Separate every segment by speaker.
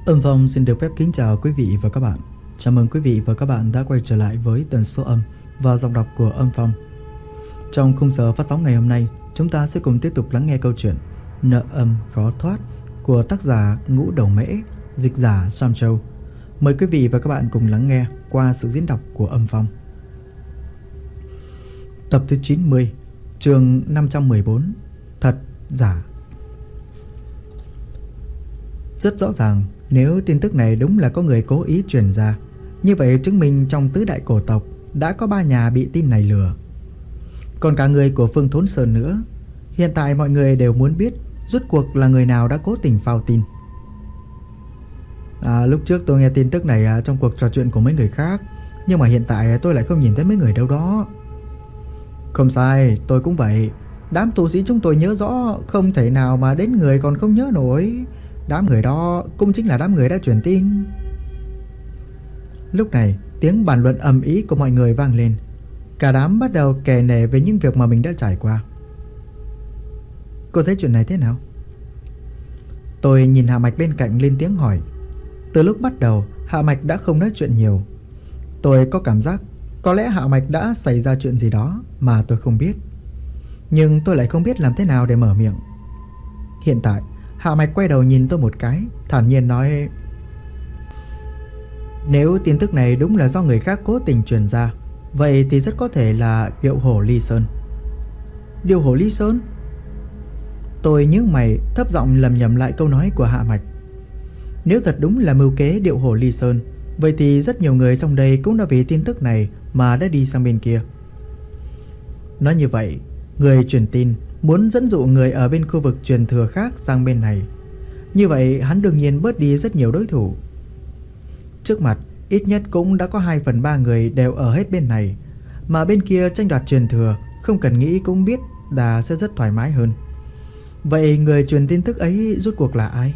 Speaker 1: Âm Phong xin được phép kính chào quý vị và các bạn. Chào mừng quý vị và các bạn đã quay trở lại với tần số âm và giọng đọc của Âm Phong. Trong khung giờ phát sóng ngày hôm nay, chúng ta sẽ cùng tiếp tục lắng nghe câu chuyện Nợ âm khó thoát của tác giả Ngũ Đầu Mễ, dịch giả Sam Châu. Mời quý vị và các bạn cùng lắng nghe qua sự diễn đọc của Âm Phong. Tập thứ 90, chương 514, Thật Giả. Rất rõ ràng, nếu tin tức này đúng là có người cố ý truyền ra, như vậy chứng minh trong tứ đại cổ tộc đã có 3 nhà bị tin này lừa. Còn cả người của Phương Thốn Sơn nữa. Hiện tại mọi người đều muốn biết rốt cuộc là người nào đã cố tình phao tin. Lúc trước tôi nghe tin tức này trong cuộc trò chuyện của mấy người khác, nhưng mà hiện tại tôi lại không nhìn thấy mấy người đâu đó. Không sai, tôi cũng vậy. Đám tu sĩ chúng tôi nhớ rõ, không thể nào mà đến người còn không nhớ nổi. Đám người đó cũng chính là đám người đã truyền tin. Lúc này tiếng bàn luận ầm ĩ của mọi người vang lên. Cả đám bắt đầu kể nể về những việc mà mình đã trải qua. Cô thấy chuyện này thế nào? Tôi nhìn Hạ Mạch bên cạnh lên tiếng hỏi. Từ lúc bắt đầu Hạ Mạch đã không nói chuyện nhiều. Tôi có cảm giác có lẽ Hạ Mạch đã xảy ra chuyện gì đó mà tôi không biết. Nhưng tôi lại không biết làm thế nào để mở miệng. Hiện tại Hạ Mạch quay đầu nhìn tôi một cái, thản nhiên nói: Nếu tin tức này đúng là do người khác cố tình truyền ra, vậy thì rất có thể là Điệu Hổ Ly Sơn. Điệu Hổ Ly Sơn? Tôi nhướng mày, thấp giọng lẩm nhẩm lại câu nói của Hạ Mạch. Nếu thật đúng là mưu kế Điệu Hổ Ly Sơn, vậy thì rất nhiều người trong đây cũng đã vì tin tức này mà đã đi sang bên kia. Nói như vậy, người truyền tin muốn dẫn dụ người ở bên khu vực truyền thừa khác sang bên này. Như vậy hắn đương nhiên bớt đi rất nhiều đối thủ. Trước mặt ít nhất cũng đã có 2/3 người đều ở hết bên này, mà bên kia tranh đoạt truyền thừa không cần nghĩ cũng biết là sẽ rất thoải mái hơn. Vậy người truyền tin tức ấy rốt cuộc là ai?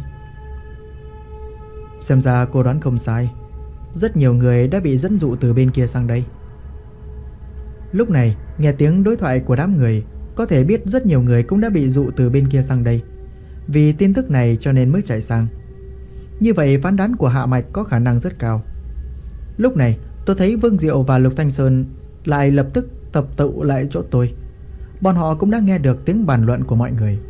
Speaker 1: Xem ra cô đoán không sai, rất nhiều người đã bị dẫn dụ từ bên kia sang đây. Lúc này nghe tiếng đối thoại của đám người, có thể biết rất nhiều người cũng đã bị dụ từ bên kia sang đây. Vì tin tức này cho nên mới chạy sang. Như vậy phán đoán của Hạ Mạch có khả năng rất cao. Lúc này tôi thấy Vương Diệu và Lục Thanh Sơn lại lập tức tập tụ lại chỗ tôi. Bọn họ cũng đã nghe được tiếng bàn luận của mọi người.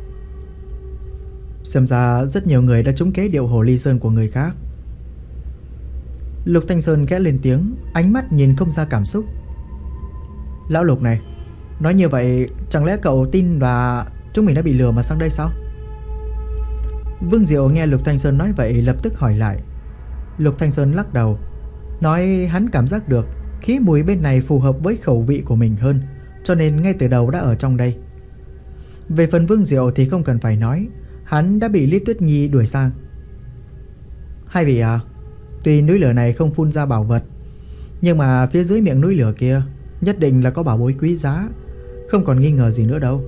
Speaker 1: Xem ra rất nhiều người đã trúng kế Điệu Hổ Ly Sơn của người khác. Lục Thanh Sơn khẽ lên tiếng, ánh mắt nhìn không ra cảm xúc. Lão Lục này, nói như vậy chẳng lẽ cậu tin là chúng mình đã bị lừa mà sang đây sao? Vương Diệu nghe Lục Thanh Sơn nói vậy lập tức hỏi lại. Lục Thanh Sơn lắc đầu, nói hắn cảm giác được khí mùi bên này phù hợp với khẩu vị của mình hơn, cho nên ngay từ đầu đã ở trong đây. Về phần Vương Diệu thì không cần phải nói, hắn đã bị Lý Tuyết Nhi đuổi sang. Hai vị à, tuy núi lửa này không phun ra bảo vật, nhưng mà phía dưới miệng núi lửa kia nhất định là có bảo bối quý giá, không còn nghi ngờ gì nữa đâu.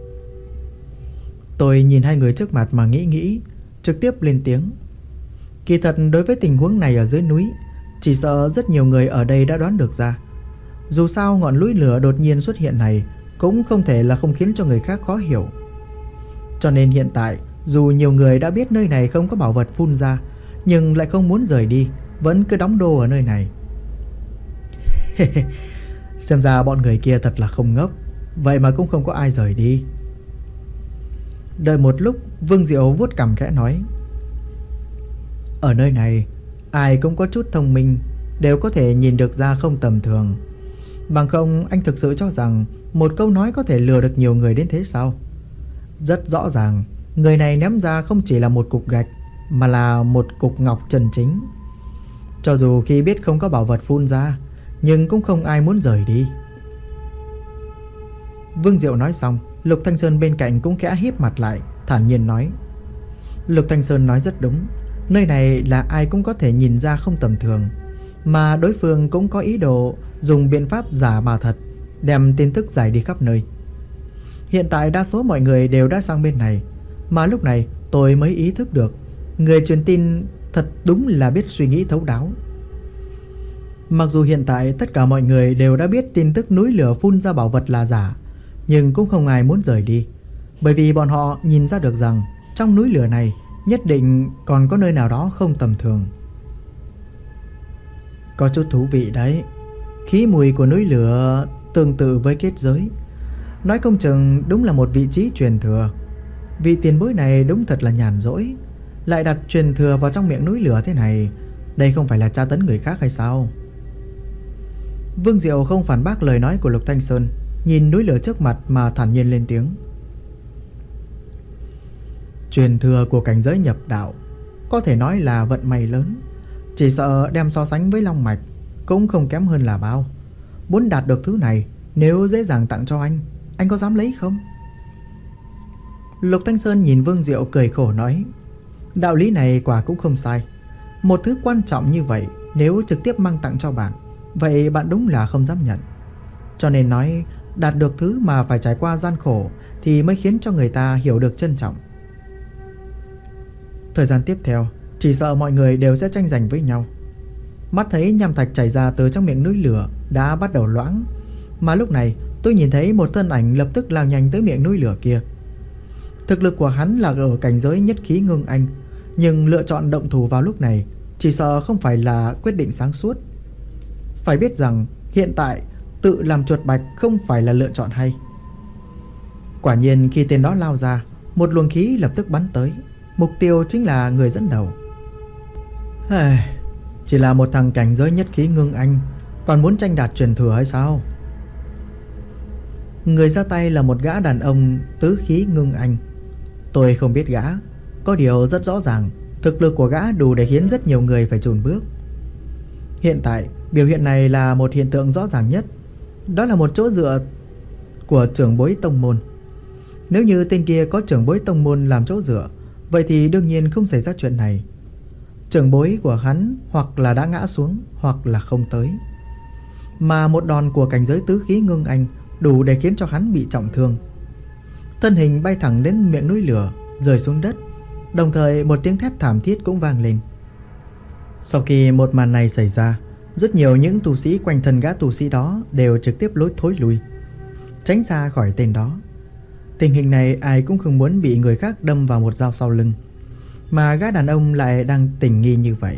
Speaker 1: Tôi nhìn hai người trước mặt mà nghĩ, trực tiếp lên tiếng. Kỳ thật đối với tình huống này ở dưới núi, chỉ sợ rất nhiều người ở đây đã đoán được ra. Dù sao ngọn núi lửa đột nhiên xuất hiện này cũng không thể là không khiến cho người khác khó hiểu. Cho nên hiện tại dù nhiều người đã biết nơi này không có bảo vật phun ra, nhưng lại không muốn rời đi, vẫn cứ đóng đô ở nơi này. Xem ra bọn người kia thật là không ngốc, vậy mà cũng không có ai rời đi. Đợi một lúc, Vương Diệu vuốt cằm khẽ nói. Ở nơi này ai cũng có chút thông minh, đều có thể nhìn được ra không tầm thường. Bằng không anh thực sự cho rằng một câu nói có thể lừa được nhiều người đến thế sao? Rất rõ ràng, người này ném ra không chỉ là một cục gạch, mà là một cục ngọc chân chính. Cho dù khi biết không có bảo vật phun ra, nhưng cũng không ai muốn rời đi. Vương Diệu nói xong, Lục Thanh Sơn bên cạnh cũng khẽ híp mặt lại, thản nhiên nói. Lục Thanh Sơn nói rất đúng, nơi này là ai cũng có thể nhìn ra không tầm thường, mà đối phương cũng có ý đồ dùng biện pháp giả mà thật, đem tin tức giải đi khắp nơi. Hiện tại đa số mọi người đều đã sang bên này, mà lúc này tôi mới ý thức được người truyền tin thật đúng là biết suy nghĩ thấu đáo. Mặc dù hiện tại tất cả mọi người đều đã biết tin tức núi lửa phun ra bảo vật là giả, nhưng cũng không ai muốn rời đi, bởi vì bọn họ nhìn ra được rằng trong núi lửa này Nhất định còn có nơi nào đó không tầm thường. Có chút thú vị đấy. Khí mùi của núi lửa tương tự với kết giới. Nói không chừng đúng là một vị trí truyền thừa. Vị tiền bối này đúng thật là nhàn rỗi, lại đặt truyền thừa vào trong miệng núi lửa thế này. Đây không phải là tra tấn người khác hay sao? Vương Diệu không phản bác lời nói của Lục Thanh Sơn, nhìn núi lửa trước mặt mà thản nhiên lên tiếng. Truyền thừa của cảnh giới nhập đạo có thể nói là vận may lớn. Chỉ sợ đem so sánh với Long Mạch cũng không kém hơn là bao. Muốn đạt được thứ này, nếu dễ dàng tặng cho anh có dám lấy không? Lục Thanh Sơn nhìn Vương Diệu cười khổ nói, đạo lý này quả cũng không sai. Một thứ quan trọng như vậy, nếu trực tiếp mang tặng cho bạn, vậy bạn đúng là không dám nhận. Cho nên nói, đạt được thứ mà phải trải qua gian khổ thì mới khiến cho người ta hiểu được trân trọng. Thời gian tiếp theo, chỉ sợ mọi người đều sẽ tranh giành với nhau. Mắt thấy nham thạch chảy ra từ trong miệng núi lửa đã bắt đầu loãng, mà lúc này tôi nhìn thấy một thân ảnh lập tức lao nhanh tới miệng núi lửa kia. Thực lực của hắn là ở cảnh giới nhất khí ngưng anh, nhưng lựa chọn động thủ vào lúc này chỉ sợ không phải là quyết định sáng suốt. Phải biết rằng hiện tại tự làm chuột bạch không phải là lựa chọn hay. Quả nhiên khi tên đó lao ra, một luồng khí lập tức bắn tới. Mục tiêu chính là người dẫn đầu. Chỉ là một thằng cảnh giới nhất khí ngưng anh, còn muốn tranh đạt truyền thừa hay sao? Người ra tay là một gã đàn ông tứ khí ngưng anh. Tôi không biết gã, có điều rất rõ ràng thực lực của gã đủ để khiến rất nhiều người phải chùn bước. Hiện tại biểu hiện này là một hiện tượng rõ ràng nhất. Đó là một chỗ dựa của trưởng bối tông môn. Nếu như tên kia có trưởng bối tông môn làm chỗ dựa, vậy thì đương nhiên không xảy ra chuyện này. Trưởng bối của hắn hoặc là đã ngã xuống, hoặc là không tới. Mà một đòn của cảnh giới tứ khí ngưng anh đủ để khiến cho hắn bị trọng thương. Thân hình bay thẳng đến miệng núi lửa, rơi xuống đất. Đồng thời một tiếng thét thảm thiết cũng vang lên. Sau khi một màn này xảy ra, rất nhiều những tu sĩ quanh thân gã tu sĩ đó đều trực tiếp thối lui, tránh xa khỏi tên đó. Tình hình này ai cũng không muốn bị người khác đâm vào một dao sau lưng, mà gã đàn ông lại đang tình nghi như vậy.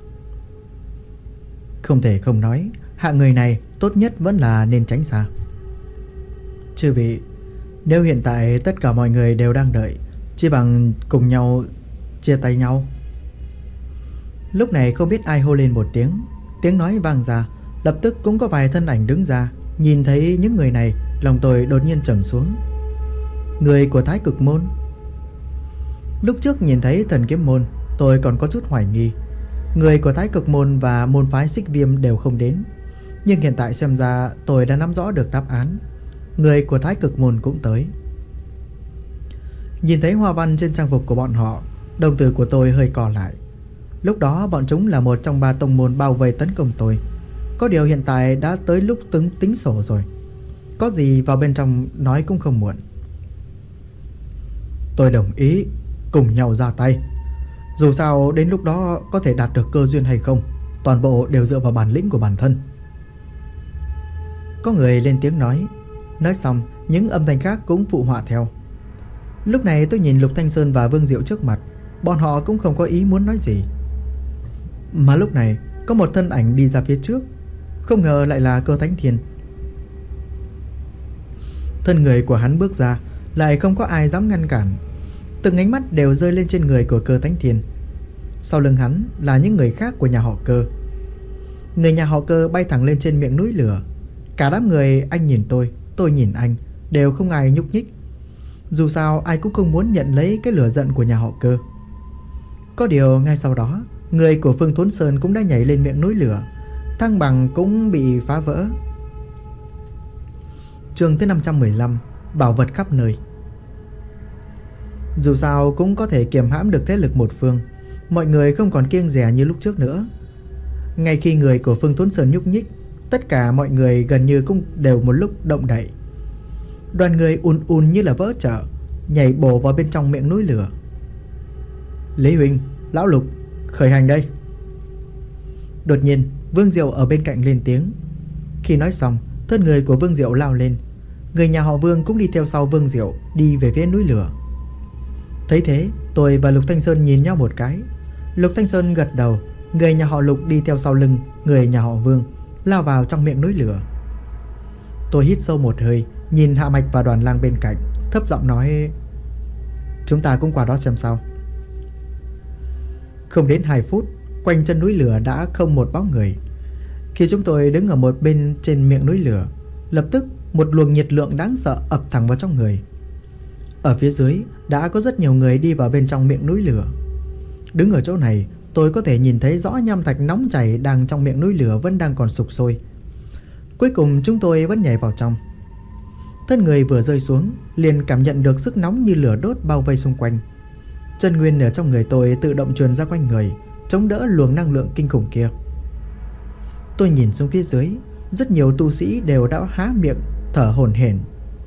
Speaker 1: Không thể không nói, hạng người này tốt nhất vẫn là nên tránh xa. Chư vị, nếu hiện tại tất cả mọi người đều đang đợi, chỉ bằng cùng nhau chia tay nhau. Lúc này không biết ai hô lên một tiếng. Tiếng nói vang ra, lập tức cũng có vài thân ảnh đứng ra. Nhìn thấy những người này, lòng tôi đột nhiên trầm xuống. Người của Thái Cực Môn. Lúc trước nhìn thấy Thần Kiếm Môn, tôi còn có chút hoài nghi. Người của Thái Cực Môn và môn phái Xích Viêm đều không đến. Nhưng hiện tại xem ra tôi đã nắm rõ được đáp án. Người của Thái Cực Môn cũng tới. Nhìn thấy hoa văn trên trang phục của bọn họ, đồng tử của tôi hơi co lại. Lúc đó bọn chúng là một trong 3 tông môn bao vây tấn công tôi. Có điều hiện tại đã tới lúc tính sổ rồi. Có gì vào bên trong nói cũng không muộn. Tôi đồng ý cùng nhau ra tay. Dù sao đến lúc đó có thể đạt được cơ duyên hay không, toàn bộ đều dựa vào bản lĩnh của bản thân. Có người lên tiếng nói. Nói xong, những âm thanh khác cũng phụ họa theo. Lúc này tôi nhìn Lục Thanh Sơn và Vương Diệu trước mặt. Bọn họ cũng không có ý muốn nói gì. Mà lúc này có một thân ảnh đi ra phía trước. Không ngờ lại là Cơ Thánh Thiên. Thân người của hắn bước ra, lại không có ai dám ngăn cản. Từng ánh mắt đều rơi lên trên người của Cơ Thánh Thiên. Sau lưng hắn là những người khác của nhà họ Cơ. Người nhà họ Cơ bay thẳng lên trên miệng núi lửa. Cả đám người, anh nhìn tôi nhìn anh, đều không ai nhúc nhích. Dù sao ai cũng không muốn nhận lấy cái lửa giận của nhà họ Cơ. Có điều ngay sau đó, người của Phương Thốn Sơn cũng đã nhảy lên miệng núi lửa. Thăng bằng cũng bị phá vỡ. Chương thứ 515, bảo vật khắp nơi. Dù sao cũng có thể kiềm hãm được thế lực một phương. Mọi người không còn kiêng dè như lúc trước nữa. Ngay khi người của Phương Thốn Sơn nhúc nhích, tất cả mọi người gần như cũng đều một lúc động đậy. Đoàn người ùn như là vỡ chợ, nhảy bổ vào bên trong miệng núi lửa. Lý huynh, lão Lục, khởi hành đây. Đột nhiên Vương Diệu ở bên cạnh lên tiếng. Khi nói xong, thân người của Vương Diệu lao lên. Người nhà họ Vương cũng đi theo sau Vương Diệu, đi về phía núi lửa. Thấy thế, Tôi và Lục Thanh Sơn nhìn nhau một cái. Lục Thanh Sơn gật đầu. Người nhà họ Lục đi theo sau lưng người nhà họ Vương, lao vào trong miệng núi lửa. Tôi hít sâu một hơi, nhìn Hạ Mạch và Đoàn Lang bên cạnh, thấp giọng nói: chúng ta cũng qua đó xem sao. Không đến 2 phút, quanh chân núi lửa đã không một bóng người. Khi chúng tôi đứng ở một bên trên miệng núi lửa, lập tức một luồng nhiệt lượng đáng sợ ập thẳng vào trong người. Ở phía dưới đã có rất nhiều người đi vào bên trong miệng núi lửa. Đứng ở chỗ này, tôi có thể nhìn thấy rõ nham thạch nóng chảy đang trong miệng núi lửa vẫn đang còn sục sôi. Cuối cùng chúng tôi vẫn nhảy vào trong. Thân người vừa rơi xuống, liền cảm nhận được sức nóng như lửa đốt bao vây xung quanh. Chân nguyên ở trong người tôi tự động truyền ra quanh người, chống đỡ luồng năng lượng kinh khủng kia. Tôi nhìn xuống phía dưới, rất nhiều tu sĩ đều đã há miệng thở hổn hển.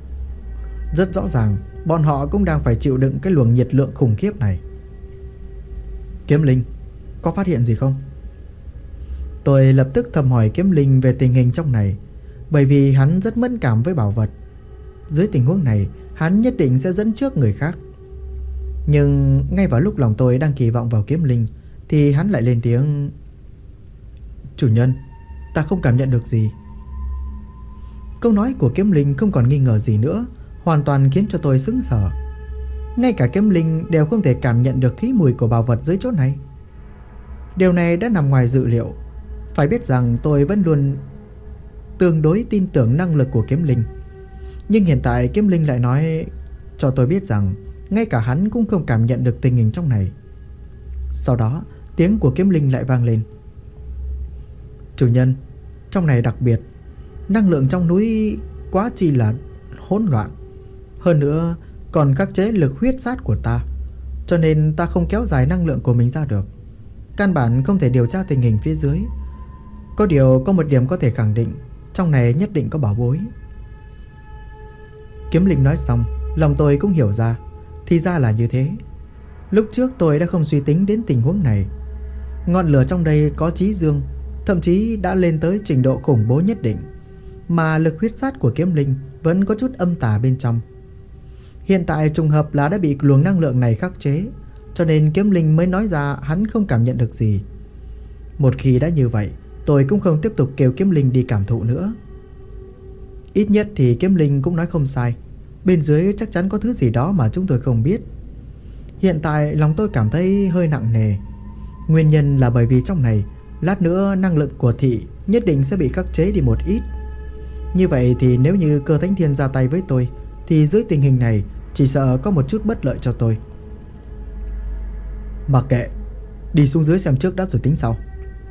Speaker 1: Rất rõ ràng, bọn họ cũng đang phải chịu đựng cái luồng nhiệt lượng khủng khiếp này. Kiếm Linh, có phát hiện gì không? Tôi lập tức thầm hỏi Kiếm Linh về tình hình trong này, bởi vì hắn rất mẫn cảm với bảo vật. Dưới tình huống này, hắn nhất định sẽ dẫn trước người khác. Nhưng ngay vào lúc lòng tôi đang kỳ vọng vào Kiếm Linh, thì hắn lại lên tiếng: chủ nhân, ta không cảm nhận được gì. Câu nói của Kiếm Linh không còn nghi ngờ gì nữa, hoàn toàn khiến cho tôi sững sờ. Ngay cả Kiếm Linh đều không thể cảm nhận được khí mùi của bảo vật dưới chỗ này. Điều này đã nằm ngoài dự liệu. Phải biết rằng tôi vẫn luôn tương đối tin tưởng năng lực của Kiếm Linh. Nhưng hiện tại Kiếm Linh lại nói cho tôi biết rằng ngay cả hắn cũng không cảm nhận được tình hình trong này. Sau đó tiếng của Kiếm Linh lại vang lên: chủ nhân, trong này đặc biệt, năng lượng trong núi quá chi là hỗn loạn. Hơn nữa còn khắc chế lực huyết sát của ta, cho nên ta không kéo dài năng lượng của mình ra được. Căn bản không thể điều tra tình hình phía dưới. Có điều có một điểm có thể khẳng định, trong này nhất định có bảo bối. Kiếm Linh nói xong, lòng tôi cũng hiểu ra. Thì ra là như thế. Lúc trước tôi đã không suy tính đến tình huống này. Ngọn lửa trong đây có chí dương, thậm chí đã lên tới trình độ khủng bố nhất định, mà lực huyết sát của Kiếm Linh vẫn có chút âm tà bên trong. Hiện tại trùng hợp là đã bị luồng năng lượng này khắc chế, cho nên Kiếm Linh mới nói ra hắn không cảm nhận được gì. Một khi đã như vậy, tôi cũng không tiếp tục kêu Kiếm Linh đi cảm thụ nữa. Ít nhất thì Kiếm Linh cũng nói không sai, bên dưới chắc chắn có thứ gì đó mà chúng tôi không biết. Hiện tại lòng tôi cảm thấy hơi nặng nề. Nguyên nhân là bởi vì trong này lát nữa năng lực của thị nhất định sẽ bị khắc chế đi một ít. Như vậy thì nếu như Cơ Thánh Thiên ra tay với tôi, thì dưới tình hình này chỉ sợ có một chút bất lợi cho tôi. Mặc kệ, đi xuống dưới xem trước đã rồi tính sau.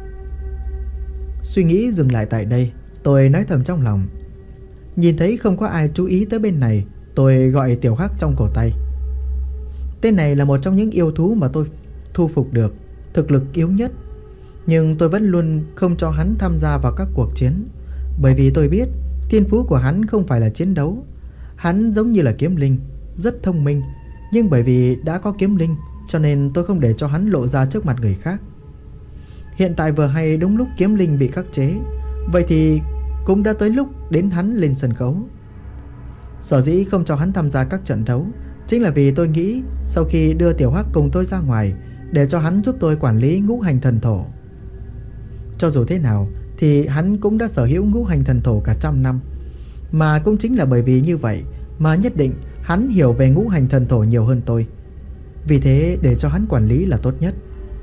Speaker 1: Suy nghĩ dừng lại tại đây, tôi nói thầm trong lòng. Nhìn thấy không có ai chú ý tới bên này, tôi gọi Tiểu Hắc trong cổ tay. Tên này là một trong những yêu thú mà tôi thu phục được, thực lực yếu nhất. Nhưng tôi vẫn luôn không cho hắn tham gia vào các cuộc chiến, bởi vì tôi biết thiên phú của hắn không phải là chiến đấu. Hắn giống như là Kiếm Linh, rất thông minh, nhưng bởi vì đã có Kiếm Linh, cho nên tôi không để cho hắn lộ ra trước mặt người khác. Hiện tại vừa hay đúng lúc Kiếm Linh bị khắc chế, vậy thì cũng đã tới lúc đến hắn lên sân khấu. Sở dĩ không cho hắn tham gia các trận đấu chính là vì tôi nghĩ sau khi đưa Tiểu Hắc cùng tôi ra ngoài, để cho hắn giúp tôi quản lý ngũ hành thần thổ. Cho dù thế nào thì hắn cũng đã sở hữu ngũ hành thần thổ cả 100 năm. Mà cũng chính là bởi vì như vậy mà nhất định hắn hiểu về ngũ hành thần thổ nhiều hơn tôi. Vì thế để cho hắn quản lý là tốt nhất.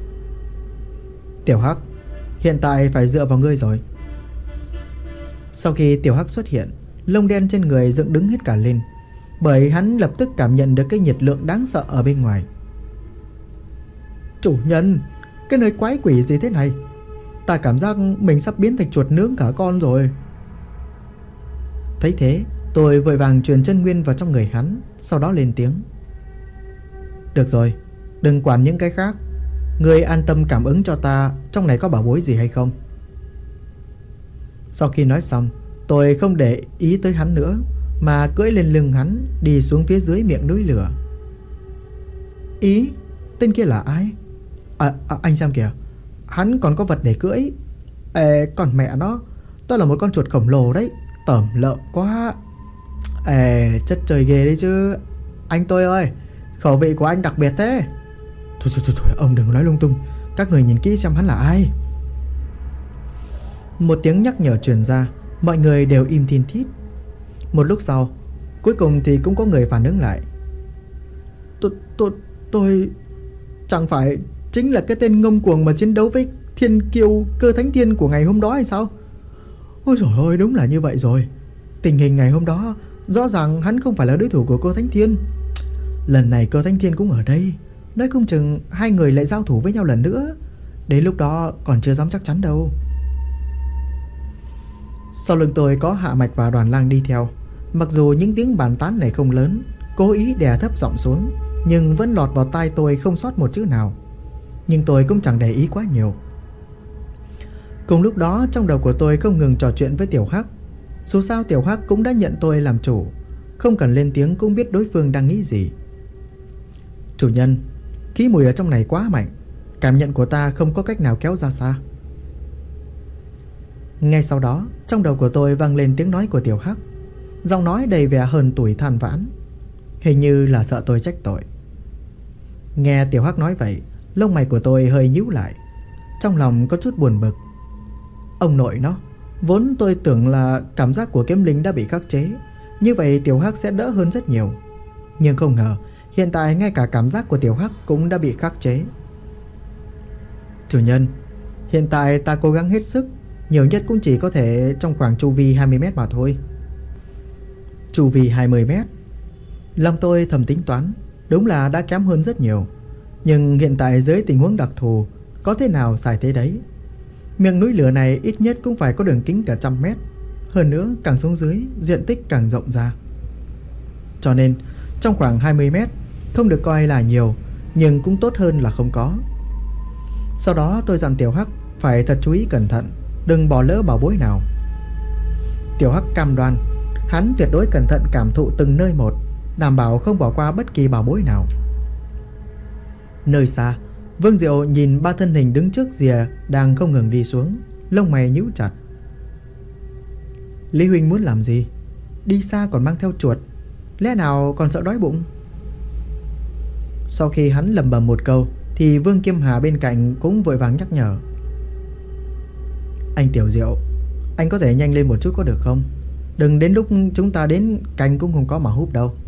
Speaker 1: Tiểu Hắc, hiện tại phải dựa vào ngươi rồi. Sau khi Tiểu Hắc xuất hiện, lông đen trên người dựng đứng hết cả lên, bởi hắn lập tức cảm nhận được cái nhiệt lượng đáng sợ ở bên ngoài. Chủ nhân, cái nơi quái quỷ gì thế này? Ta cảm giác mình sắp biến thành chuột nướng cả con rồi. Thấy thế, tôi vội vàng truyền chân nguyên vào trong người hắn, sau đó lên tiếng: được rồi, đừng quản những cái khác. Ngươi an tâm cảm ứng cho ta trong này có bảo bối gì hay không. Sau khi nói xong, tôi không để ý tới hắn nữa, mà cưỡi lên lưng hắn đi xuống phía dưới miệng núi lửa. Ý, tên kia là ai? Anh xem kìa, hắn còn có vật để cưỡi. Còn mẹ nó, tôi là một con chuột khổng lồ đấy, tởm lợm quá. Chất trời ghê đấy chứ. Anh tôi ơi, khẩu vị của anh đặc biệt thế. Thôi, ông đừng nói lung tung. Các người nhìn kỹ xem hắn là ai. Một tiếng nhắc nhở truyền ra. Mọi người đều im thiên thít. Một lúc sau, cuối cùng thì cũng có người phản ứng lại. Tôi chẳng phải chính là cái tên ngông cuồng mà chiến đấu với thiên kiêu Cơ Thánh Thiên của ngày hôm đó hay sao? Ôi dồi ôi, đúng là như vậy rồi. Tình hình ngày hôm đó rõ ràng hắn không phải là đối thủ của Cơ Thánh Thiên. Lần này Cơ Thánh Thiên cũng ở đây, nói không chừng hai người lại giao thủ với nhau lần nữa. Đến lúc đó còn chưa dám chắc chắn đâu. Sau lưng tôi có Hạ Mạch và Đoàn Lang đi theo. Mặc dù những tiếng bàn tán này không lớn, cố ý đè thấp giọng xuống, nhưng vẫn lọt vào tai tôi không sót một chữ nào. Nhưng tôi cũng chẳng để ý quá nhiều. Cùng lúc đó trong đầu của tôi không ngừng trò chuyện với Tiểu Hắc. Dù sao Tiểu Hắc cũng đã nhận tôi làm chủ, không cần lên tiếng cũng biết đối phương đang nghĩ gì. Chủ nhân, khí mùi ở trong này quá mạnh, cảm nhận của ta không có cách nào kéo ra xa. Ngay sau đó trong đầu của tôi vang lên tiếng nói của Tiểu Hắc. Giọng nói đầy vẻ hờn tủi than vãn, hình như là sợ tôi trách tội. Nghe Tiểu Hắc nói vậy, lông mày của tôi hơi nhíu lại, trong lòng có chút buồn bực. Ông nội nó, vốn tôi tưởng là cảm giác của kiếm linh đã bị khắc chế, như vậy Tiểu Hắc sẽ đỡ hơn rất nhiều. Nhưng không ngờ hiện tại ngay cả cảm giác của Tiểu Hắc cũng đã bị khắc chế. Chủ nhân, hiện tại ta cố gắng hết sức, nhiều nhất cũng chỉ có thể trong khoảng chu vi 20m mà thôi. Chu vi 20m. Lòng tôi thầm tính toán, đúng là đã kém hơn rất nhiều. Nhưng hiện tại dưới tình huống đặc thù, có thế nào xài thế đấy. Miệng núi lửa này ít nhất cũng phải có đường kính cả 100m. Hơn nữa càng xuống dưới, diện tích càng rộng ra. Cho nên trong khoảng 20m không được coi là nhiều, nhưng cũng tốt hơn là không có. Sau đó tôi dặn Tiểu Hắc phải thật chú ý cẩn thận, đừng bỏ lỡ bảo bối nào. Tiểu Hắc cam đoan hắn tuyệt đối cẩn thận cảm thụ từng nơi một, đảm bảo không bỏ qua bất kỳ bảo bối nào. Nơi xa, Vương Diệu nhìn ba thân hình đứng trước rìa đang không ngừng đi xuống, lông mày nhíu chặt. Lý huynh muốn làm gì? Đi xa còn mang theo chuột, lẽ nào còn sợ đói bụng? Sau khi hắn lẩm bẩm một câu thì Vương Kiêm Hà bên cạnh cũng vội vàng nhắc nhở. Anh Tiểu Diệu, anh có thể nhanh lên một chút có được không? Đừng đến lúc chúng ta đến canh cũng không có mà húp đâu.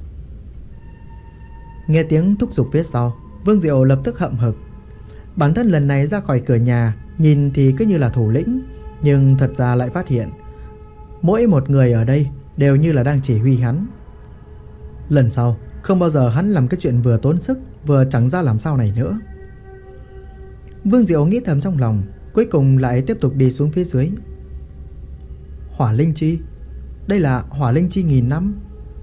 Speaker 1: Nghe tiếng thúc giục phía sau, Vương Diệu lập tức hậm hực. Bản thân lần này ra khỏi cửa nhà, nhìn thì cứ như là thủ lĩnh, nhưng thật ra lại phát hiện mỗi một người ở đây đều như là đang chỉ huy hắn. Lần sau không bao giờ hắn làm cái chuyện vừa tốn sức vừa chẳng ra làm sao này nữa. Vương Diệu nghĩ thầm trong lòng, cuối cùng lại tiếp tục đi xuống phía dưới. Hỏa linh chi, đây là hỏa linh chi 1000 năm.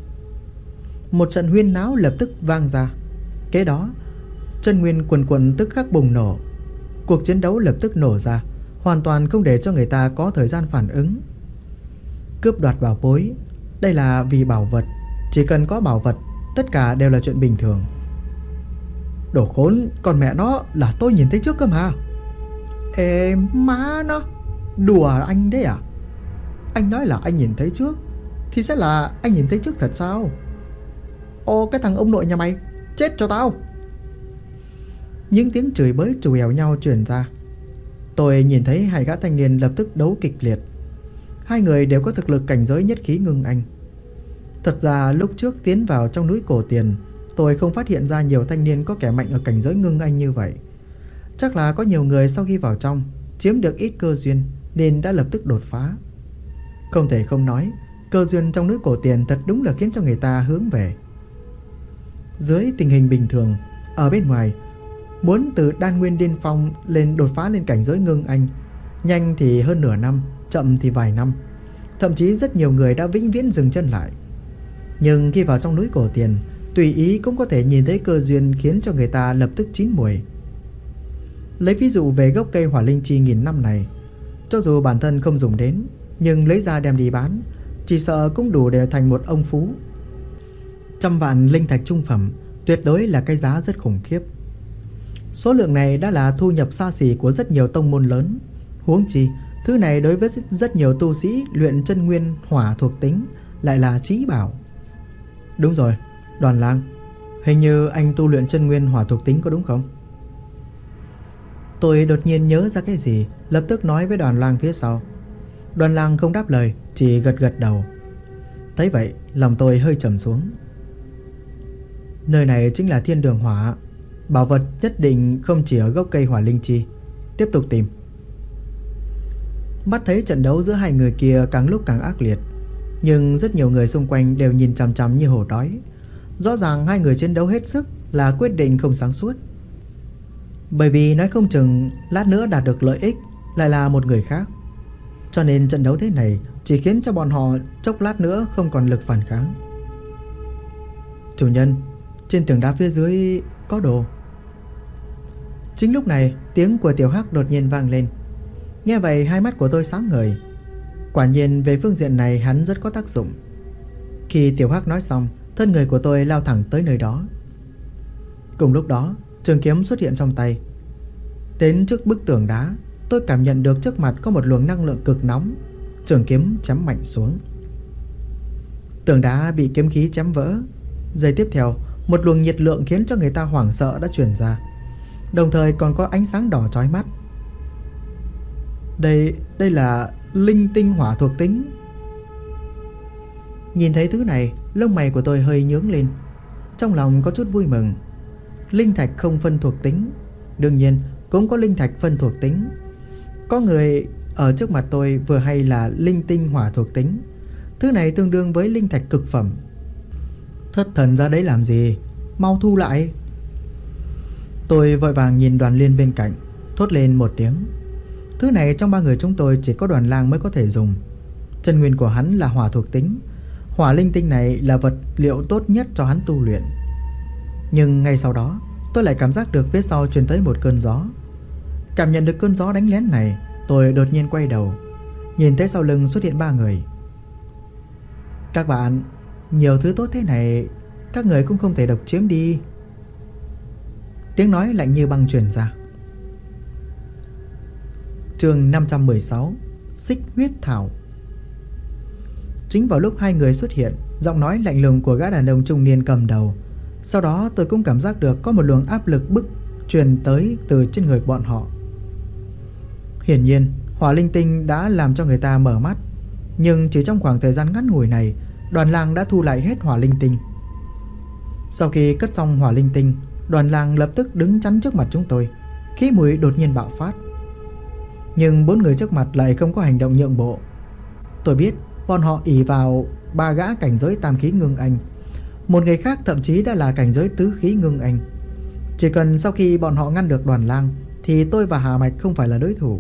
Speaker 1: Một trận huyên náo lập tức vang ra. Kế đó chân nguyên quần quần tức khắc bùng nổ. Cuộc chiến đấu lập tức nổ ra, hoàn toàn không để cho người ta có thời gian phản ứng. Cướp đoạt bảo bối, đây là vì bảo vật. Chỉ cần có bảo vật, tất cả đều là chuyện bình thường. Đồ khốn, còn mẹ nó là tôi nhìn thấy trước cơ mà. Ê má nó, đùa anh đấy à? Anh nói là anh nhìn thấy trước thì sẽ là anh nhìn thấy trước thật sao? Ô cái thằng ông nội nhà mày, chết cho tao! Những tiếng chửi bới trù ẻo nhau truyền ra. Tôi nhìn thấy hai gã thanh niên lập tức đấu kịch liệt. Hai người đều có thực lực cảnh giới nhất khí ngưng anh. Thật ra lúc trước tiến vào trong núi cổ tiền, tôi không phát hiện ra nhiều thanh niên có kẻ mạnh ở cảnh giới ngưng anh như vậy. Chắc là có nhiều người sau khi vào trong chiếm được ít cơ duyên nên đã lập tức đột phá. Không thể không nói, cơ duyên trong núi cổ tiền thật đúng là khiến cho người ta hướng về. Dưới tình hình bình thường, ở bên ngoài, muốn từ đan nguyên điên phong lên đột phá lên cảnh giới ngưng anh, nhanh thì hơn nửa năm, chậm thì vài năm. Thậm chí rất nhiều người đã vĩnh viễn dừng chân lại. Nhưng khi vào trong núi cổ tiền, tùy ý cũng có thể nhìn thấy cơ duyên khiến cho người ta lập tức chín muồi. Lấy ví dụ về gốc cây hỏa linh chi 1000 năm này, cho dù bản thân không dùng đến, nhưng lấy ra đem đi bán, chỉ sợ cũng đủ để thành một ông phú. 100 vạn linh thạch trung phẩm tuyệt đối là cái giá rất khủng khiếp. Số lượng này đã là thu nhập xa xỉ của rất nhiều tông môn lớn. Huống chi, thứ này đối với rất nhiều tu sĩ luyện chân nguyên hỏa thuộc tính lại là chí bảo. Đúng rồi, Đoàn Lang, hình như anh tu luyện chân nguyên hỏa thuộc tính có đúng không? Tôi đột nhiên nhớ ra cái gì, lập tức nói với Đoàn Lang phía sau. Đoàn Lang không đáp lời, chỉ gật gật đầu. Thấy vậy, lòng tôi hơi trầm xuống. Nơi này chính là Thiên Đường Hỏa. Bảo vật nhất định không chỉ ở gốc cây hỏa linh chi. Tiếp tục tìm. Mắt thấy trận đấu giữa hai người kia càng lúc càng ác liệt, nhưng rất nhiều người xung quanh đều nhìn chằm chằm như hổ đói. Rõ ràng hai người chiến đấu hết sức là quyết định không sáng suốt. Bởi vì nói không chừng lát nữa đạt được lợi ích lại là một người khác. Cho nên trận đấu thế này chỉ khiến cho bọn họ chốc lát nữa không còn lực phản kháng. Chủ nhân, trên tường đá phía dưới có đồ. Chính lúc này, tiếng của Tiểu Hắc đột nhiên vang lên. Nghe vậy hai mắt của tôi sáng ngời. Quả nhiên về phương diện này hắn rất có tác dụng. Khi Tiểu Hắc nói xong, thân người của tôi lao thẳng tới nơi đó. Cùng lúc đó, trường kiếm xuất hiện trong tay. Đến trước bức tường đá, tôi cảm nhận được trước mặt có một luồng năng lượng cực nóng. Trường kiếm chém mạnh xuống. Tường đá bị kiếm khí chém vỡ. Giây tiếp theo, một luồng nhiệt lượng khiến cho người ta hoảng sợ đã truyền ra. Đồng thời còn có ánh sáng đỏ chói mắt. Đây là linh tinh hỏa thuộc tính. Nhìn thấy thứ này, lông mày của tôi hơi nhướng lên. Trong lòng có chút vui mừng. Linh thạch không phân thuộc tính, đương nhiên cũng có linh thạch phân thuộc tính. Có người ở trước mặt tôi vừa hay là linh tinh hỏa thuộc tính. Thứ này tương đương với linh thạch cực phẩm. Thất thần ra đấy làm gì, mau thu lại. Tôi vội vàng nhìn Đoàn Liên bên cạnh, thốt lên một tiếng. Thứ này trong ba người chúng tôi chỉ có Đoàn Lang mới có thể dùng. Chân nguyên của hắn là hỏa thuộc tính. Hỏa linh tinh này là vật liệu tốt nhất cho hắn tu luyện. Nhưng ngay sau đó, tôi lại cảm giác được phía sau truyền tới một cơn gió. Cảm nhận được cơn gió đánh lén này, tôi đột nhiên quay đầu, nhìn thấy sau lưng xuất hiện ba người. Các bạn, nhiều thứ tốt thế này, các người cũng không thể độc chiếm đi. Tiếng nói lạnh như băng truyền ra. Chương 516, Xích huyết thảo. Chính vào lúc hai người xuất hiện, giọng nói lạnh lùng của gã đàn ông trung niên cầm đầu. Sau đó tôi cũng cảm giác được có một luồng áp lực bức truyền tới từ trên người bọn họ. Hiển nhiên, hỏa linh tinh đã làm cho người ta mở mắt. Nhưng chỉ trong khoảng thời gian ngắn ngủi này, Đoàn Lang đã thu lại hết hỏa linh tinh. Sau khi cất xong hỏa linh tinh, Đoàn Lang lập tức đứng chắn trước mặt chúng tôi. Khí mũi đột nhiên bạo phát. Nhưng bốn người trước mặt lại không có hành động nhượng bộ. Tôi biết bọn họ ỷ vào ba gã cảnh giới tam khí ngưng anh. Một người khác thậm chí đã là cảnh giới tứ khí ngưng anh. Chỉ cần sau khi bọn họ ngăn được Đoàn Lang thì tôi và Hà Mạch không phải là đối thủ.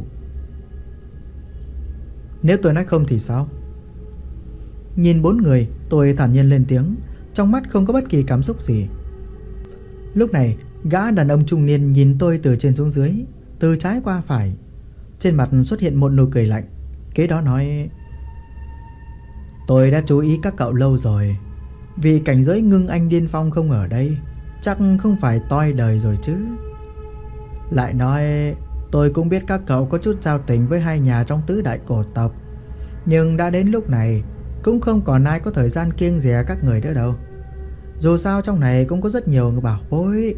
Speaker 1: Nếu tôi nói không thì sao? Nhìn bốn người, tôi thản nhiên lên tiếng, trong mắt không có bất kỳ cảm xúc gì. Lúc này, gã đàn ông trung niên nhìn tôi từ trên xuống dưới, từ trái qua phải. Trên mặt xuất hiện một nụ cười lạnh. Kế đó nói: Tôi đã chú ý các cậu lâu rồi. Vì cảnh giới ngưng anh điên phong không ở đây, chắc không phải toi đời rồi chứ. Lại nói, tôi cũng biết các cậu có chút giao tình với hai nhà trong tứ đại cổ tộc. Nhưng đã đến lúc này, cũng không còn ai có thời gian kiêng dè các người nữa đâu. Dù sao trong này cũng có rất nhiều người bảo bối.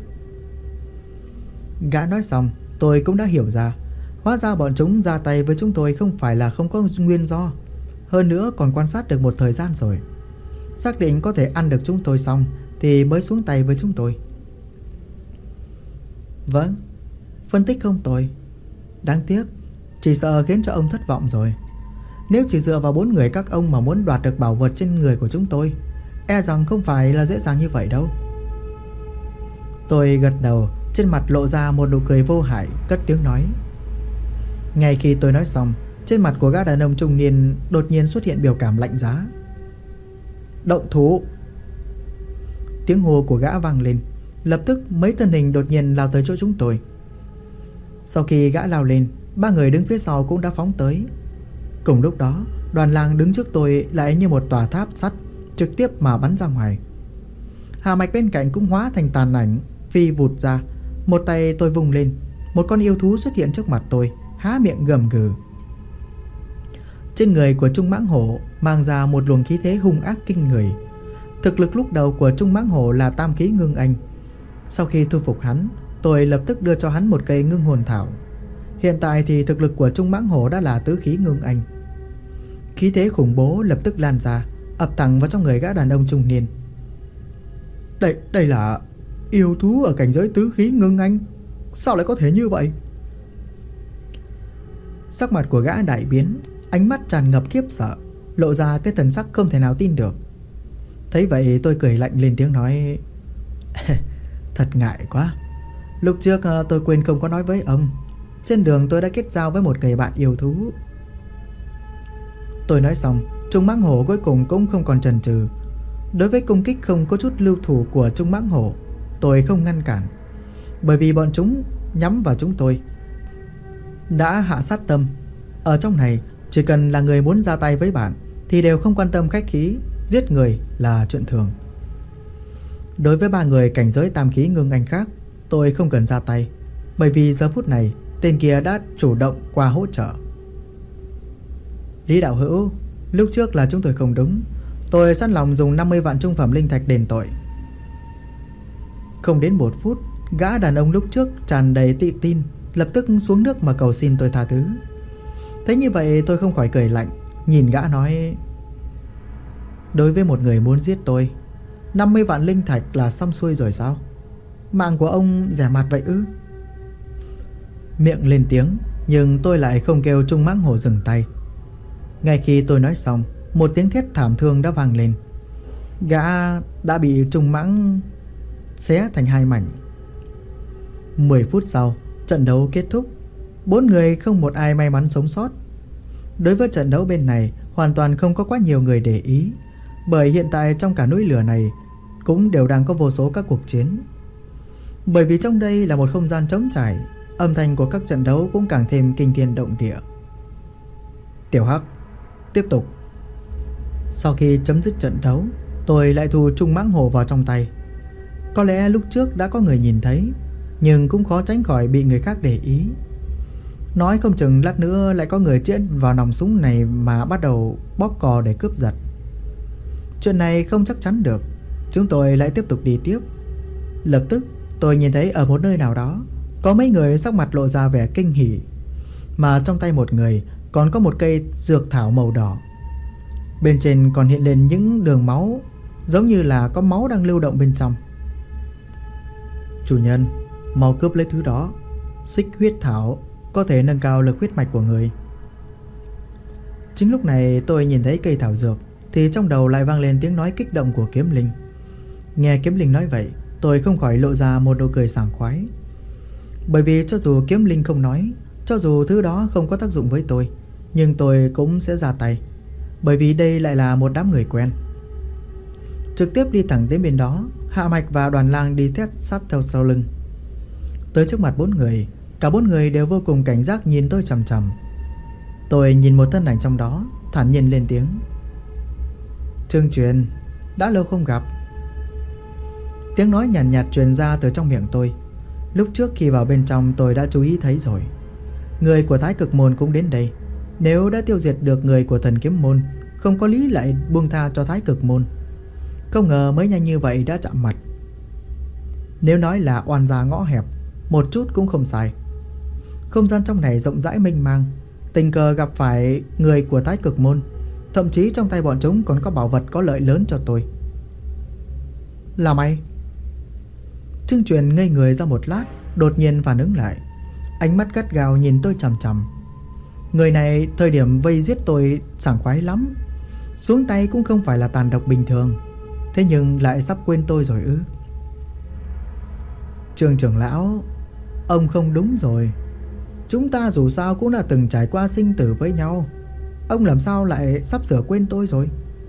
Speaker 1: Gã nói xong, tôi cũng đã hiểu ra. Hóa ra bọn chúng ra tay với chúng tôi không phải là không có nguyên do. Hơn nữa còn quan sát được một thời gian rồi. Xác định có thể ăn được chúng tôi xong thì mới xuống tay với chúng tôi. Vâng, phân tích không tồi. Đáng tiếc, chỉ sợ khiến cho ông thất vọng rồi. Nếu chỉ dựa vào bốn người các ông mà muốn đoạt được bảo vật trên người của chúng tôi, e rằng không phải là dễ dàng như vậy đâu. Tôi gật đầu, trên mặt lộ ra một nụ cười vô hại, cất tiếng nói. Ngay khi tôi nói xong, trên mặt của gã đàn ông trung niên đột nhiên xuất hiện biểu cảm lạnh giá. Động thủ! Tiếng hô của gã vang lên. Lập tức mấy thân hình đột nhiên lao tới chỗ chúng tôi. Sau khi gã lao lên, ba người đứng phía sau cũng đã phóng tới. Cùng lúc đó, Đoàn Lang đứng trước tôi lại như một tòa tháp sắt, trực tiếp mà bắn ra ngoài. Hà Mạch bên cạnh cũng hóa thành tàn ảnh, phi vụt ra. Một tay tôi vung lên, một con yêu thú xuất hiện trước mặt tôi, há miệng gầm gừ. Trên người của Trung Mãng Hổ mang ra một luồng khí thế hung ác kinh người. Thực lực lúc đầu của Trung Mãng Hổ là tam khí ngưng anh. Sau khi thu phục hắn, tôi lập tức đưa cho hắn một cây ngưng hồn thảo, Hiện tại thì thực lực của Trung Mãng Hổ đã là tứ khí ngưng anh. Khí thế khủng bố lập tức lan ra, ập thẳng vào trong người gã đàn ông trung niên. Đây là yêu thú ở cảnh giới tứ khí ngưng anh? Sao lại có thể như vậy? Sắc mặt của gã đại biến, ánh mắt tràn ngập khiếp sợ, lộ ra cái thần sắc không thể nào tin được. Thấy vậy tôi cười lạnh lên tiếng nói: Thật ngại quá, lúc trước tôi quên không có nói với ông. Trên đường tôi đã kết giao với một người bạn yêu thú. Tôi nói xong, Trung Mãng Hổ cuối cùng cũng không còn chần chừ. Đối với công kích không có chút lưu thủ của Trung Mãng Hổ, tôi không ngăn cản, bởi vì bọn chúng nhắm vào chúng tôi đã hạ sát tâm. Ở trong này, chỉ cần là người muốn ra tay với bạn thì đều không quan tâm khách khí, giết người là chuyện thường. Đối với 3 người cảnh giới tam khí ngưng anh khác, tôi không cần ra tay, bởi vì giờ phút này tên kia đã chủ động qua hỗ trợ. Lý đạo hữu, lúc trước là chúng tôi không đúng, tôi sẵn lòng dùng 50 vạn trung phẩm linh thạch đền tội. Không đến 1 phút, gã đàn ông lúc trước tràn đầy tự tin lập tức xuống nước mà cầu xin tôi tha thứ. Thấy như vậy tôi không khỏi cười lạnh, nhìn gã nói: Đối với một người muốn giết tôi, 50 vạn linh thạch là xong xuôi rồi sao? Mạng của ông rẻ mạt vậy ư? Miệng lên tiếng, nhưng tôi lại không kêu Trung Mãng Hổ dừng tay. Ngay khi tôi nói xong, một tiếng thét thảm thương đã vang lên. Gã đã bị Trung Mãng xé thành 2 mảnh. 10 phút sau, trận đấu kết thúc. 4 người không một ai may mắn sống sót. Đối với trận đấu bên này, hoàn toàn không có quá nhiều người để ý, bởi hiện tại trong cả núi lửa này cũng đều đang có vô số các cuộc chiến. Bởi vì trong đây là một không gian trống trải, âm thanh của các trận đấu cũng càng thêm kinh thiên động địa. Tiểu Hắc, tiếp tục. Sau khi chấm dứt trận đấu, tôi lại thu Trung Mãng Hổ vào trong tay. Có lẽ lúc trước đã có người nhìn thấy, nhưng cũng khó tránh khỏi bị người khác để ý. Nói không chừng lát nữa lại có người chĩa vào nòng súng này mà bắt đầu bóp cò để cướp giật. Chuyện này không chắc chắn được. Chúng tôi lại tiếp tục đi tiếp. Lập tức tôi nhìn thấy ở một nơi nào đó có mấy người sắc mặt lộ ra vẻ kinh hỉ, mà trong tay một người còn có một cây dược thảo màu đỏ. Bên trên còn hiện lên những đường máu, giống như là có máu đang lưu động bên trong. Chủ nhân, mau cướp lấy thứ đó. Xích huyết thảo có thể nâng cao lực huyết mạch của người. Chính lúc này tôi nhìn thấy cây thảo dược thì trong đầu lại vang lên tiếng nói kích động của Kiếm Linh. Nghe Kiếm Linh nói vậy, tôi không khỏi lộ ra một nụ cười sảng khoái. Bởi vì cho dù Kiếm Linh không nói, cho dù thứ đó không có tác dụng với tôi, nhưng tôi cũng sẽ ra tay, bởi vì đây lại là một đám người quen. Trực tiếp đi thẳng đến bên đó, Hạ Mạch và Đoàn Lang đi theo sát theo sau lưng. Tới trước mặt 4 người, cả 4 người đều vô cùng cảnh giác nhìn tôi chằm chằm. Tôi nhìn một thân ảnh trong đó, thản nhiên lên tiếng: Trương Truyền, đã lâu không gặp. Tiếng nói nhàn nhạt truyền ra từ trong miệng tôi. Lúc trước khi vào bên trong tôi đã chú ý thấy rồi. Người của Thái Cực Môn cũng đến đây. Nếu đã tiêu diệt được người của Thần Kiếm Môn, không có lý lại buông tha cho Thái Cực Môn. Không ngờ mới nhanh như vậy đã chạm mặt. Nếu nói là oan gia ngõ hẹp, một chút cũng không sai. Không gian trong này rộng rãi mênh mang, tình cờ gặp phải người của Thái Cực Môn, thậm chí trong tay bọn chúng còn có bảo vật có lợi lớn cho tôi. Là mày? Trương Truyền ngây người ra một lát, đột nhiên phản ứng lại, ánh mắt gắt gao nhìn tôi chằm chằm. Người này thời điểm vây giết tôi sảng khoái lắm, xuống tay cũng không phải là tàn độc bình thường. Thế nhưng lại sắp quên tôi rồi ư? Trương trưởng lão, ông không đúng rồi. Chúng ta dù sao cũng đã từng trải qua sinh tử với nhau. Ông làm sao lại sắp sửa quên tôi rồi?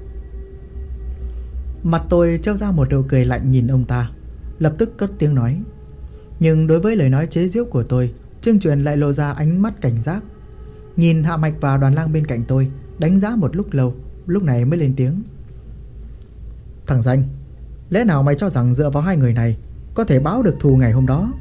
Speaker 1: Mặt tôi treo ra một nụ cười lạnh nhìn ông ta, lập tức cất tiếng nói. Nhưng đối với lời nói chế giễu của tôi, Trương Truyền lại lộ ra ánh mắt cảnh giác, nhìn Hạ Mạch và Đoàn Lang bên cạnh tôi, đánh giá một lúc lâu, lúc này mới lên tiếng. Thằng danh, lẽ nào mày cho rằng dựa vào 2 người này có thể báo được thù ngày hôm đó?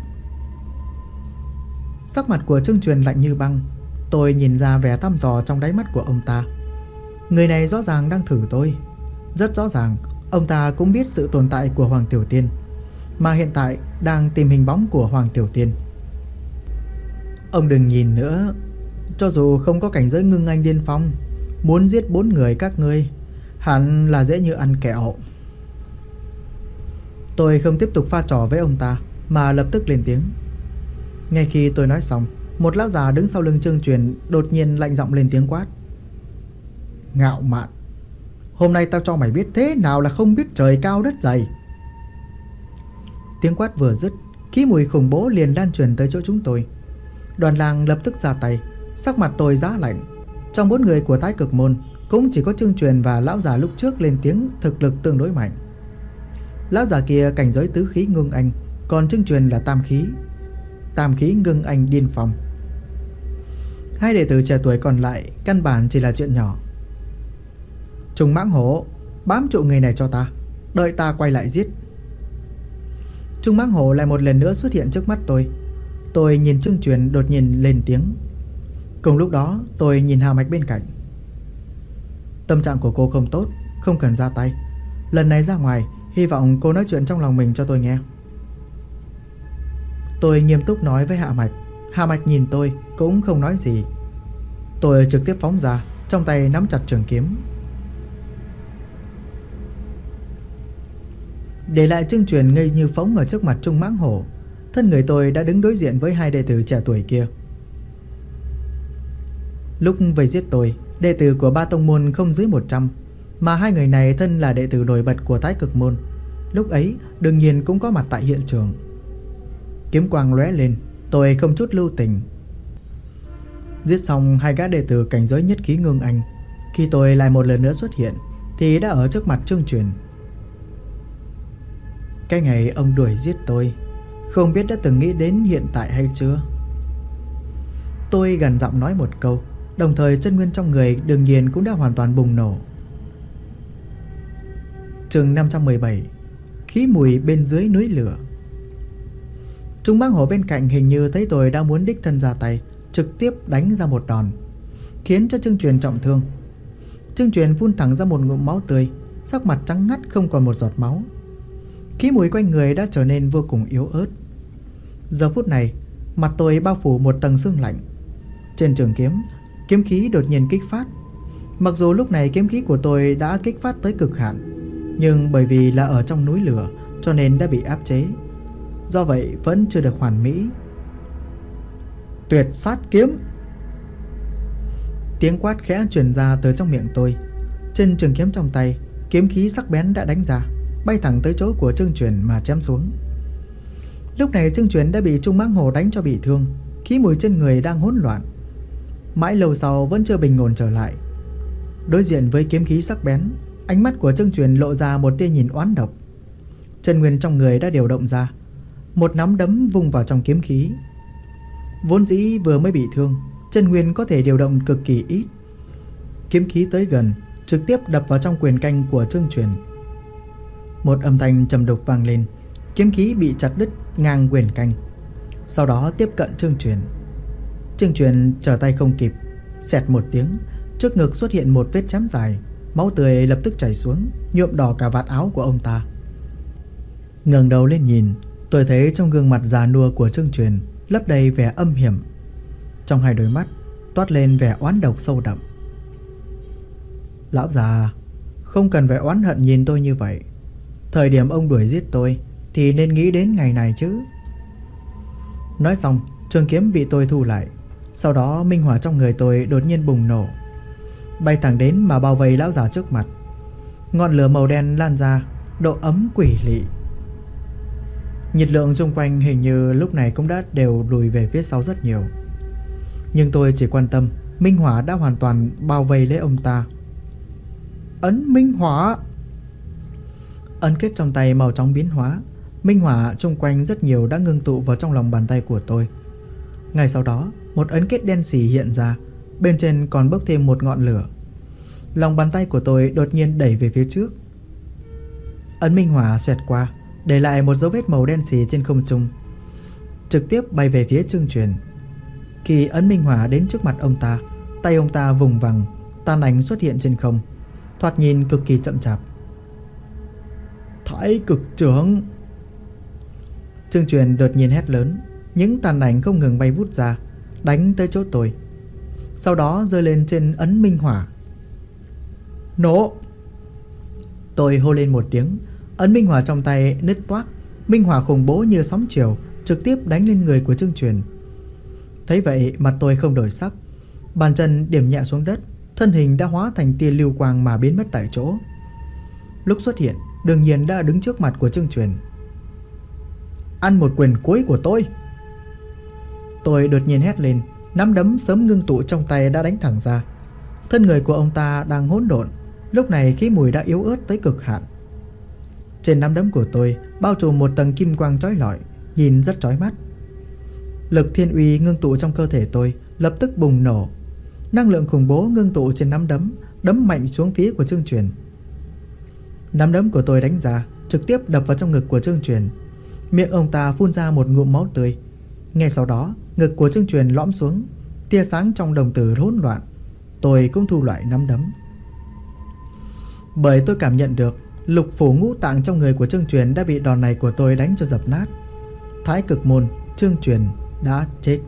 Speaker 1: Sắc mặt của Trương Truyền lạnh như băng. Tôi nhìn ra vẻ thăm dò trong đáy mắt của ông ta. Người này rõ ràng đang thử tôi. Rất rõ ràng ông ta cũng biết sự tồn tại của Hoàng Tiểu Tiên, mà hiện tại đang tìm hình bóng của Hoàng Tiểu Tiên. Ông đừng nhìn nữa. Cho dù không có cảnh giới ngưng anh điên phong, muốn giết 4 người các ngươi hẳn là dễ như ăn kẹo. Tôi không tiếp tục pha trò với ông ta, mà lập tức lên tiếng. Ngay khi tôi nói xong, một lão già đứng sau lưng Trương Truyền đột nhiên lạnh giọng lên tiếng quát. Ngạo mạn, hôm nay tao cho mày biết thế nào là không biết trời cao đất dày. Tiếng quát vừa dứt, khí mùi khủng bố liền lan truyền tới chỗ chúng tôi. Đoàn lang lập tức ra tay. Sắc mặt tôi giá lạnh. Trong 4 người của Thái Cực Môn, cũng chỉ có Trương Truyền và lão già lúc trước lên tiếng thực lực tương đối mạnh. Lão già kia cảnh giới tứ khí ngưng anh, còn Trương Truyền là tam khí ngưng anh điên phong. 2 đệ tử trẻ tuổi còn lại căn bản chỉ là chuyện nhỏ. Trùng Mãng Hổ, bám trụ người này cho ta, đợi ta quay lại giết. Trùng Mãng Hổ lại một lần nữa xuất hiện trước mắt tôi. Tôi nhìn Trương Truyền đột nhiên lên tiếng. Cùng lúc đó tôi nhìn Hà Mạch bên cạnh. Tâm trạng của cô không tốt, không cần ra tay. Lần này ra ngoài, hy vọng cô nói chuyện trong lòng mình cho tôi nghe. Tôi nghiêm túc nói với Hạ Mạch. Hạ Mạch nhìn tôi cũng không nói gì. Tôi trực tiếp phóng ra, trong tay nắm chặt trường kiếm. Để lại Trương Truyền ngây như phóng ở trước mặt Trung Mãng Hổ. Thân người tôi đã đứng đối diện với 2 đệ tử trẻ tuổi kia. Lúc vây giết tôi, đệ tử của 3 tông môn không dưới 100, mà 2 người này thân là đệ tử nổi bật của Thái Cực Môn. Lúc ấy đương nhiên cũng có mặt tại hiện trường. Kiếm quang lóe lên, tôi không chút lưu tình giết xong 2 gã đệ tử cảnh giới nhất khí ngưng anh. Khi tôi lại một lần nữa xuất hiện thì đã ở trước mặt Trương Truyền. Cái ngày ông đuổi giết tôi, không biết đã từng nghĩ đến hiện tại hay chưa? Tôi gần giọng nói một câu, đồng thời chân nguyên trong người đương nhiên cũng đã hoàn toàn bùng nổ. Chương 517. Khí mùi bên dưới núi lửa. Trung Mãng Hổ bên cạnh hình như thấy tôi đang muốn đích thân ra tay, trực tiếp đánh ra một đòn, khiến cho Trương Truyền trọng thương. Trương Truyền phun thẳng ra một ngụm máu tươi, sắc mặt trắng ngắt không còn một giọt máu. Khí mùi quanh người đã trở nên vô cùng yếu ớt. Giờ phút này, mặt tôi bao phủ một tầng sương lạnh. Trên trường kiếm, kiếm khí đột nhiên kích phát. Mặc dù lúc này kiếm khí của tôi đã kích phát tới cực hạn, nhưng bởi vì là ở trong núi lửa cho nên đã bị áp chế. Do vậy vẫn chưa được hoàn mỹ. Tuyệt sát kiếm. Tiếng quát khẽ truyền ra từ trong miệng tôi. Trên trường kiếm trong tay, kiếm khí sắc bén đã đánh ra, bay thẳng tới chỗ của Trương Truyền mà chém xuống. Lúc này Trương Truyền đã bị Trung Mãng Hổ đánh cho bị thương, khí mùi trên người đang hỗn loạn. Mãi lâu sau vẫn chưa bình ổn trở lại. Đối diện với kiếm khí sắc bén, ánh mắt của Trương Truyền lộ ra một tia nhìn oán độc. Chân nguyên trong người đã điều động ra, một nắm đấm vung vào trong kiếm khí. Vốn dĩ vừa mới bị thương, chân nguyên có thể điều động cực kỳ ít. Kiếm khí tới gần, trực tiếp đập vào trong quyền canh của Trương Truyền. Một âm thanh trầm đục vang lên, kiếm khí bị chặt đứt ngang quyền canh, sau đó tiếp cận Trương Truyền. Trương Truyền trở tay không kịp, xẹt một tiếng, trước ngực xuất hiện một vết chém dài, máu tươi lập tức chảy xuống, nhuộm đỏ cả vạt áo của ông ta. Ngẩng đầu lên nhìn, tôi thấy trong gương mặt già nua của Trương Truyền lấp đầy vẻ âm hiểm. Trong 2 đôi mắt toát lên vẻ oán độc sâu đậm. Lão già, không cần phải oán hận nhìn tôi như vậy. Thời điểm ông đuổi giết tôi thì nên nghĩ đến ngày này chứ. Nói xong, trường kiếm bị tôi thu lại. Sau đó minh hỏa trong người tôi đột nhiên bùng nổ, bay thẳng đến mà bao vây lão già trước mặt. Ngọn lửa màu đen lan ra, độ ấm quỷ dị. Nhiệt lượng xung quanh hình như lúc này cũng đã đều lùi về phía sau rất nhiều. Nhưng tôi chỉ quan tâm minh hỏa đã hoàn toàn bao vây lấy ông ta. Ấn minh hỏa. Ấn kết trong tay màu chóng biến hóa. Minh hỏa xung quanh rất nhiều đã ngưng tụ vào trong lòng bàn tay của tôi. Ngay sau đó, một ấn kết đen xì hiện ra, bên trên còn bốc thêm một ngọn lửa. Lòng bàn tay của tôi đột nhiên đẩy về phía trước. Ấn minh hỏa xoẹt qua, để lại một dấu vết màu đen xì trên không trung, trực tiếp bay về phía Trương Truyền. Khi ấn minh hỏa đến trước mặt ông ta, tay ông ta vùng vằng, tàn ảnh xuất hiện trên không, thoạt nhìn cực kỳ chậm chạp. Thái cực trưởng. Trương Truyền đột nhiên hét lớn, những tàn ảnh không ngừng bay vút ra, đánh tới chỗ tôi. Sau đó giơ lên trên ấn minh hỏa. Nổ! Tôi hô lên một tiếng, ấn minh hỏa trong tay nứt toác, minh hỏa khủng bố như sóng chiều trực tiếp đánh lên người của Trương Truyền. Thấy vậy mặt tôi không đổi sắc, bàn chân điểm nhẹ xuống đất, thân hình đã hóa thành tia lưu quang mà biến mất tại chỗ. Lúc xuất hiện, đương nhiên đã đứng trước mặt của Trương Truyền. Ăn một quyền cuối của tôi! Tôi đột nhiên hét lên, nắm đấm sớm ngưng tụ trong tay đã đánh thẳng ra. Thân người của ông ta đang hỗn độn, lúc này khí mùi đã yếu ớt tới cực hạn. Trên nắm đấm của tôi bao trùm một tầng kim quang chói lọi, nhìn rất chói mắt. Lực thiên uy ngưng tụ trong cơ thể tôi lập tức bùng nổ. Năng lượng khủng bố ngưng tụ trên nắm đấm, đấm mạnh xuống phía của Trương Truyền. Nắm đấm của tôi đánh ra, trực tiếp đập vào trong ngực của Trương Truyền. Miệng ông ta phun ra một ngụm máu tươi. Ngay sau đó, ngực của Trương Truyền lõm xuống, tia sáng trong đồng tử hỗn loạn. Tôi cũng thu lại nắm đấm. Bởi tôi cảm nhận được lục phủ ngũ tạng trong người của Trương Truyền đã bị đòn này của tôi đánh cho dập nát. Thái cực môn, Trương Truyền đã chết.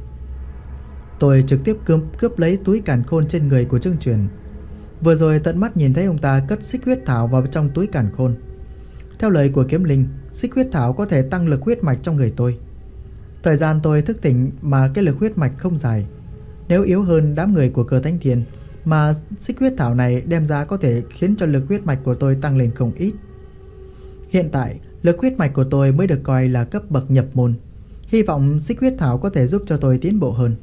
Speaker 1: Tôi trực tiếp cướp lấy túi càn khôn trên người của Trương Truyền. Vừa rồi tận mắt nhìn thấy ông ta cất xích huyết thảo vào trong túi càn khôn. Theo lời của kiếm linh, xích huyết thảo có thể tăng lực huyết mạch trong người tôi. Thời gian tôi thức tỉnh mà cái lực huyết mạch không dài. Nếu yếu hơn đám người của Cơ Thánh Thiên, mà xích huyết thảo này đem ra có thể khiến cho lực huyết mạch của tôi tăng lên không ít. Hiện tại, lực huyết mạch của tôi mới được coi là cấp bậc nhập môn. Hy vọng xích huyết thảo có thể giúp cho tôi tiến bộ hơn.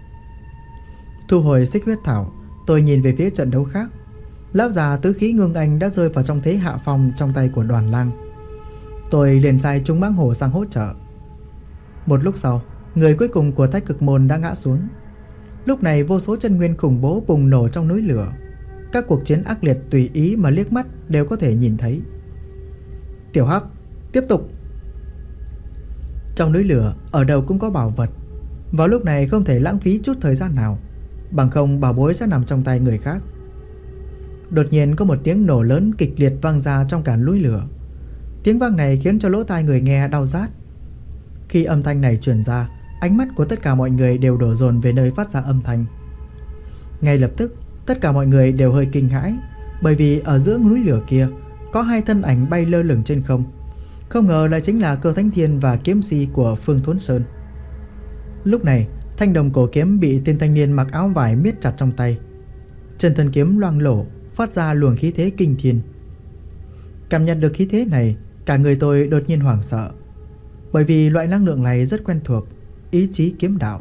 Speaker 1: Thu hồi xích huyết thảo, tôi nhìn về phía trận đấu khác. Lão già tứ khí Ngưng Anh đã rơi vào trong thế hạ phong trong tay của Đoàn Lang. Tôi liền sai Trung Mãng Hổ sang hỗ trợ. Một lúc sau, người cuối cùng của Thái Cực môn đã ngã xuống. Lúc này vô số chân nguyên khủng bố bùng nổ trong núi lửa. Các cuộc chiến ác liệt tùy ý mà liếc mắt đều có thể nhìn thấy. Tiểu Hắc, tiếp tục! Trong núi lửa, ở đâu cũng có bảo vật. Vào lúc này không thể lãng phí chút thời gian nào, bằng không bảo bối sẽ nằm trong tay người khác. Đột nhiên có một tiếng nổ lớn kịch liệt vang ra trong cả núi lửa. Tiếng vang này khiến cho lỗ tai người nghe đau rát. Khi âm thanh này truyền ra, ánh mắt của tất cả mọi người đều đổ dồn về nơi phát ra âm thanh. Ngay lập tức, tất cả mọi người đều hơi kinh hãi, bởi vì ở giữa núi lửa kia có hai thân ảnh bay lơ lửng trên không. Không ngờ lại chính là Cơ Thánh Thiên và kiếm si của Phương Thốn Sơn. Lúc này, thanh đồng cổ kiếm bị tên thanh niên mặc áo vải miết chặt trong tay. Trên thân kiếm loang lổ, phát ra luồng khí thế kinh thiên. Cảm nhận được khí thế này, cả người tôi đột nhiên hoảng sợ, bởi vì loại năng lượng này rất quen thuộc, ý chí kiếm đạo.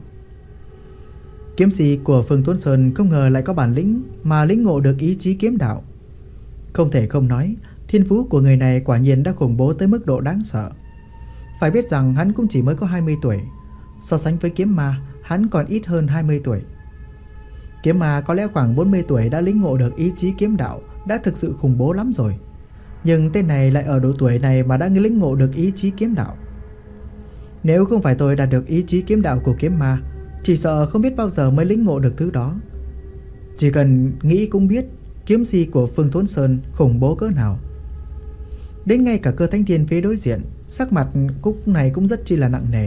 Speaker 1: Kiếm sĩ của Phương Thốn Sơn không ngờ lại có bản lĩnh mà lĩnh ngộ được ý chí kiếm đạo. Không thể không nói, thiên phú của người này quả nhiên đã khủng bố tới mức độ đáng sợ. Phải biết rằng hắn cũng chỉ mới có 20 tuổi. So sánh với kiếm ma, hắn còn ít hơn 20 tuổi. Kiếm ma có lẽ khoảng 40 tuổi đã lĩnh ngộ được ý chí kiếm đạo, đã thực sự khủng bố lắm rồi. Nhưng tên này lại ở độ tuổi này mà đã lĩnh ngộ được ý chí kiếm đạo. Nếu không phải tôi đạt được ý chí kiếm đạo của kiếm ma, chỉ sợ không biết bao giờ mới lĩnh ngộ được thứ đó. Chỉ cần nghĩ cũng biết kiếm si của Phương Thốn Sơn khủng bố cỡ nào. Đến ngay cả Cơ Thánh Thiên phía đối diện, sắc mặt cúc này cũng rất chi là nặng nề.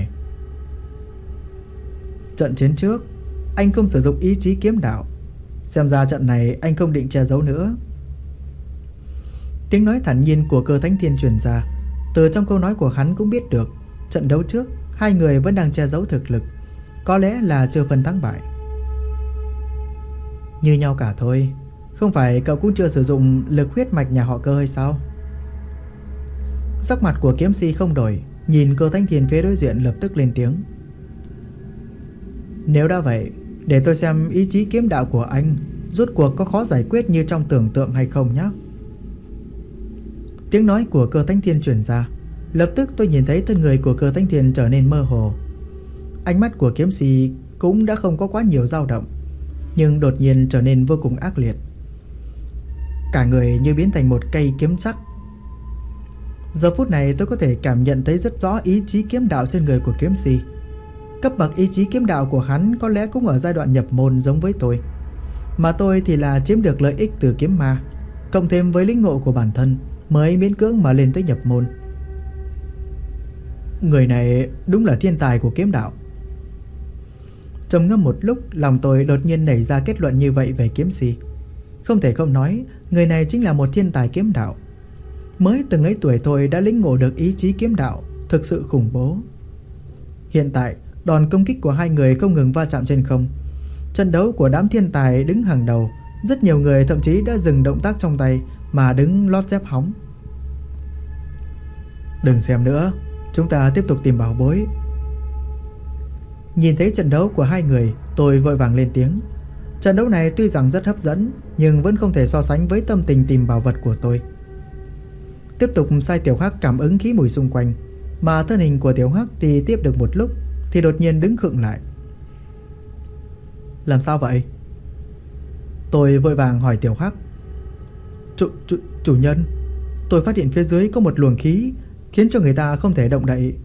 Speaker 1: Trận chiến trước, anh không sử dụng ý chí kiếm đạo, xem ra trận này anh không định che giấu nữa. Tiếng nói thản nhiên của Cơ Thánh Thiên truyền ra. Từ trong câu nói của hắn cũng biết được trận đấu trước hai người vẫn đang che giấu thực lực, có lẽ là chưa phân thắng bại. Như nhau cả thôi. Không phải cậu cũng chưa sử dụng lực huyết mạch nhà họ Cơ hay sao? Sắc mặt của kiếm si không đổi, nhìn Cơ Thánh Thiên phía đối diện lập tức lên tiếng. Nếu đã vậy, để tôi xem ý chí kiếm đạo của anh rốt cuộc có khó giải quyết như trong tưởng tượng hay không nhé. Tiếng nói của Cơ Thánh Thiên truyền ra. Lập tức tôi nhìn thấy thân người của Cơ Thánh Thiên trở nên mơ hồ. Ánh mắt của kiếm sĩ cũng đã không có quá nhiều dao động, nhưng đột nhiên trở nên vô cùng ác liệt. Cả người như biến thành một cây kiếm sắc. Giờ phút này tôi có thể cảm nhận thấy rất rõ ý chí kiếm đạo trên người của kiếm sĩ. Cấp bậc ý chí kiếm đạo của hắn có lẽ cũng ở giai đoạn nhập môn giống với tôi, mà tôi thì là chiếm được lợi ích từ kiếm ma, cộng thêm với lĩnh ngộ của bản thân mới miễn cưỡng mà lên tới nhập môn. Người này đúng là thiên tài của kiếm đạo. Trầm ngâm một lúc, lòng tôi đột nhiên nảy ra kết luận như vậy về kiếm si. Không thể không nói, người này chính là một thiên tài kiếm đạo. Mới từng ấy tuổi tôi đã lĩnh ngộ được ý chí kiếm đạo, thực sự khủng bố. Hiện tại, đòn công kích của hai người không ngừng va chạm trên không. Trận đấu của đám thiên tài đứng hàng đầu, rất nhiều người thậm chí đã dừng động tác trong tay mà đứng lót dép hóng. Đừng xem nữa, chúng ta tiếp tục tìm bảo bối. Nhìn thấy trận đấu của hai người, tôi vội vàng lên tiếng. Trận đấu này tuy rằng rất hấp dẫn, nhưng vẫn không thể so sánh với tâm tình tìm bảo vật của tôi. Tiếp tục sai Tiểu Hắc cảm ứng khí mùi xung quanh, mà thân hình của Tiểu Hắc đi tiếp được một lúc thì đột nhiên đứng khựng lại. Làm sao vậy? Tôi vội vàng hỏi Tiểu Hắc. Chủ nhân, tôi phát hiện phía dưới có một luồng khí khiến cho người ta không thể động đậy.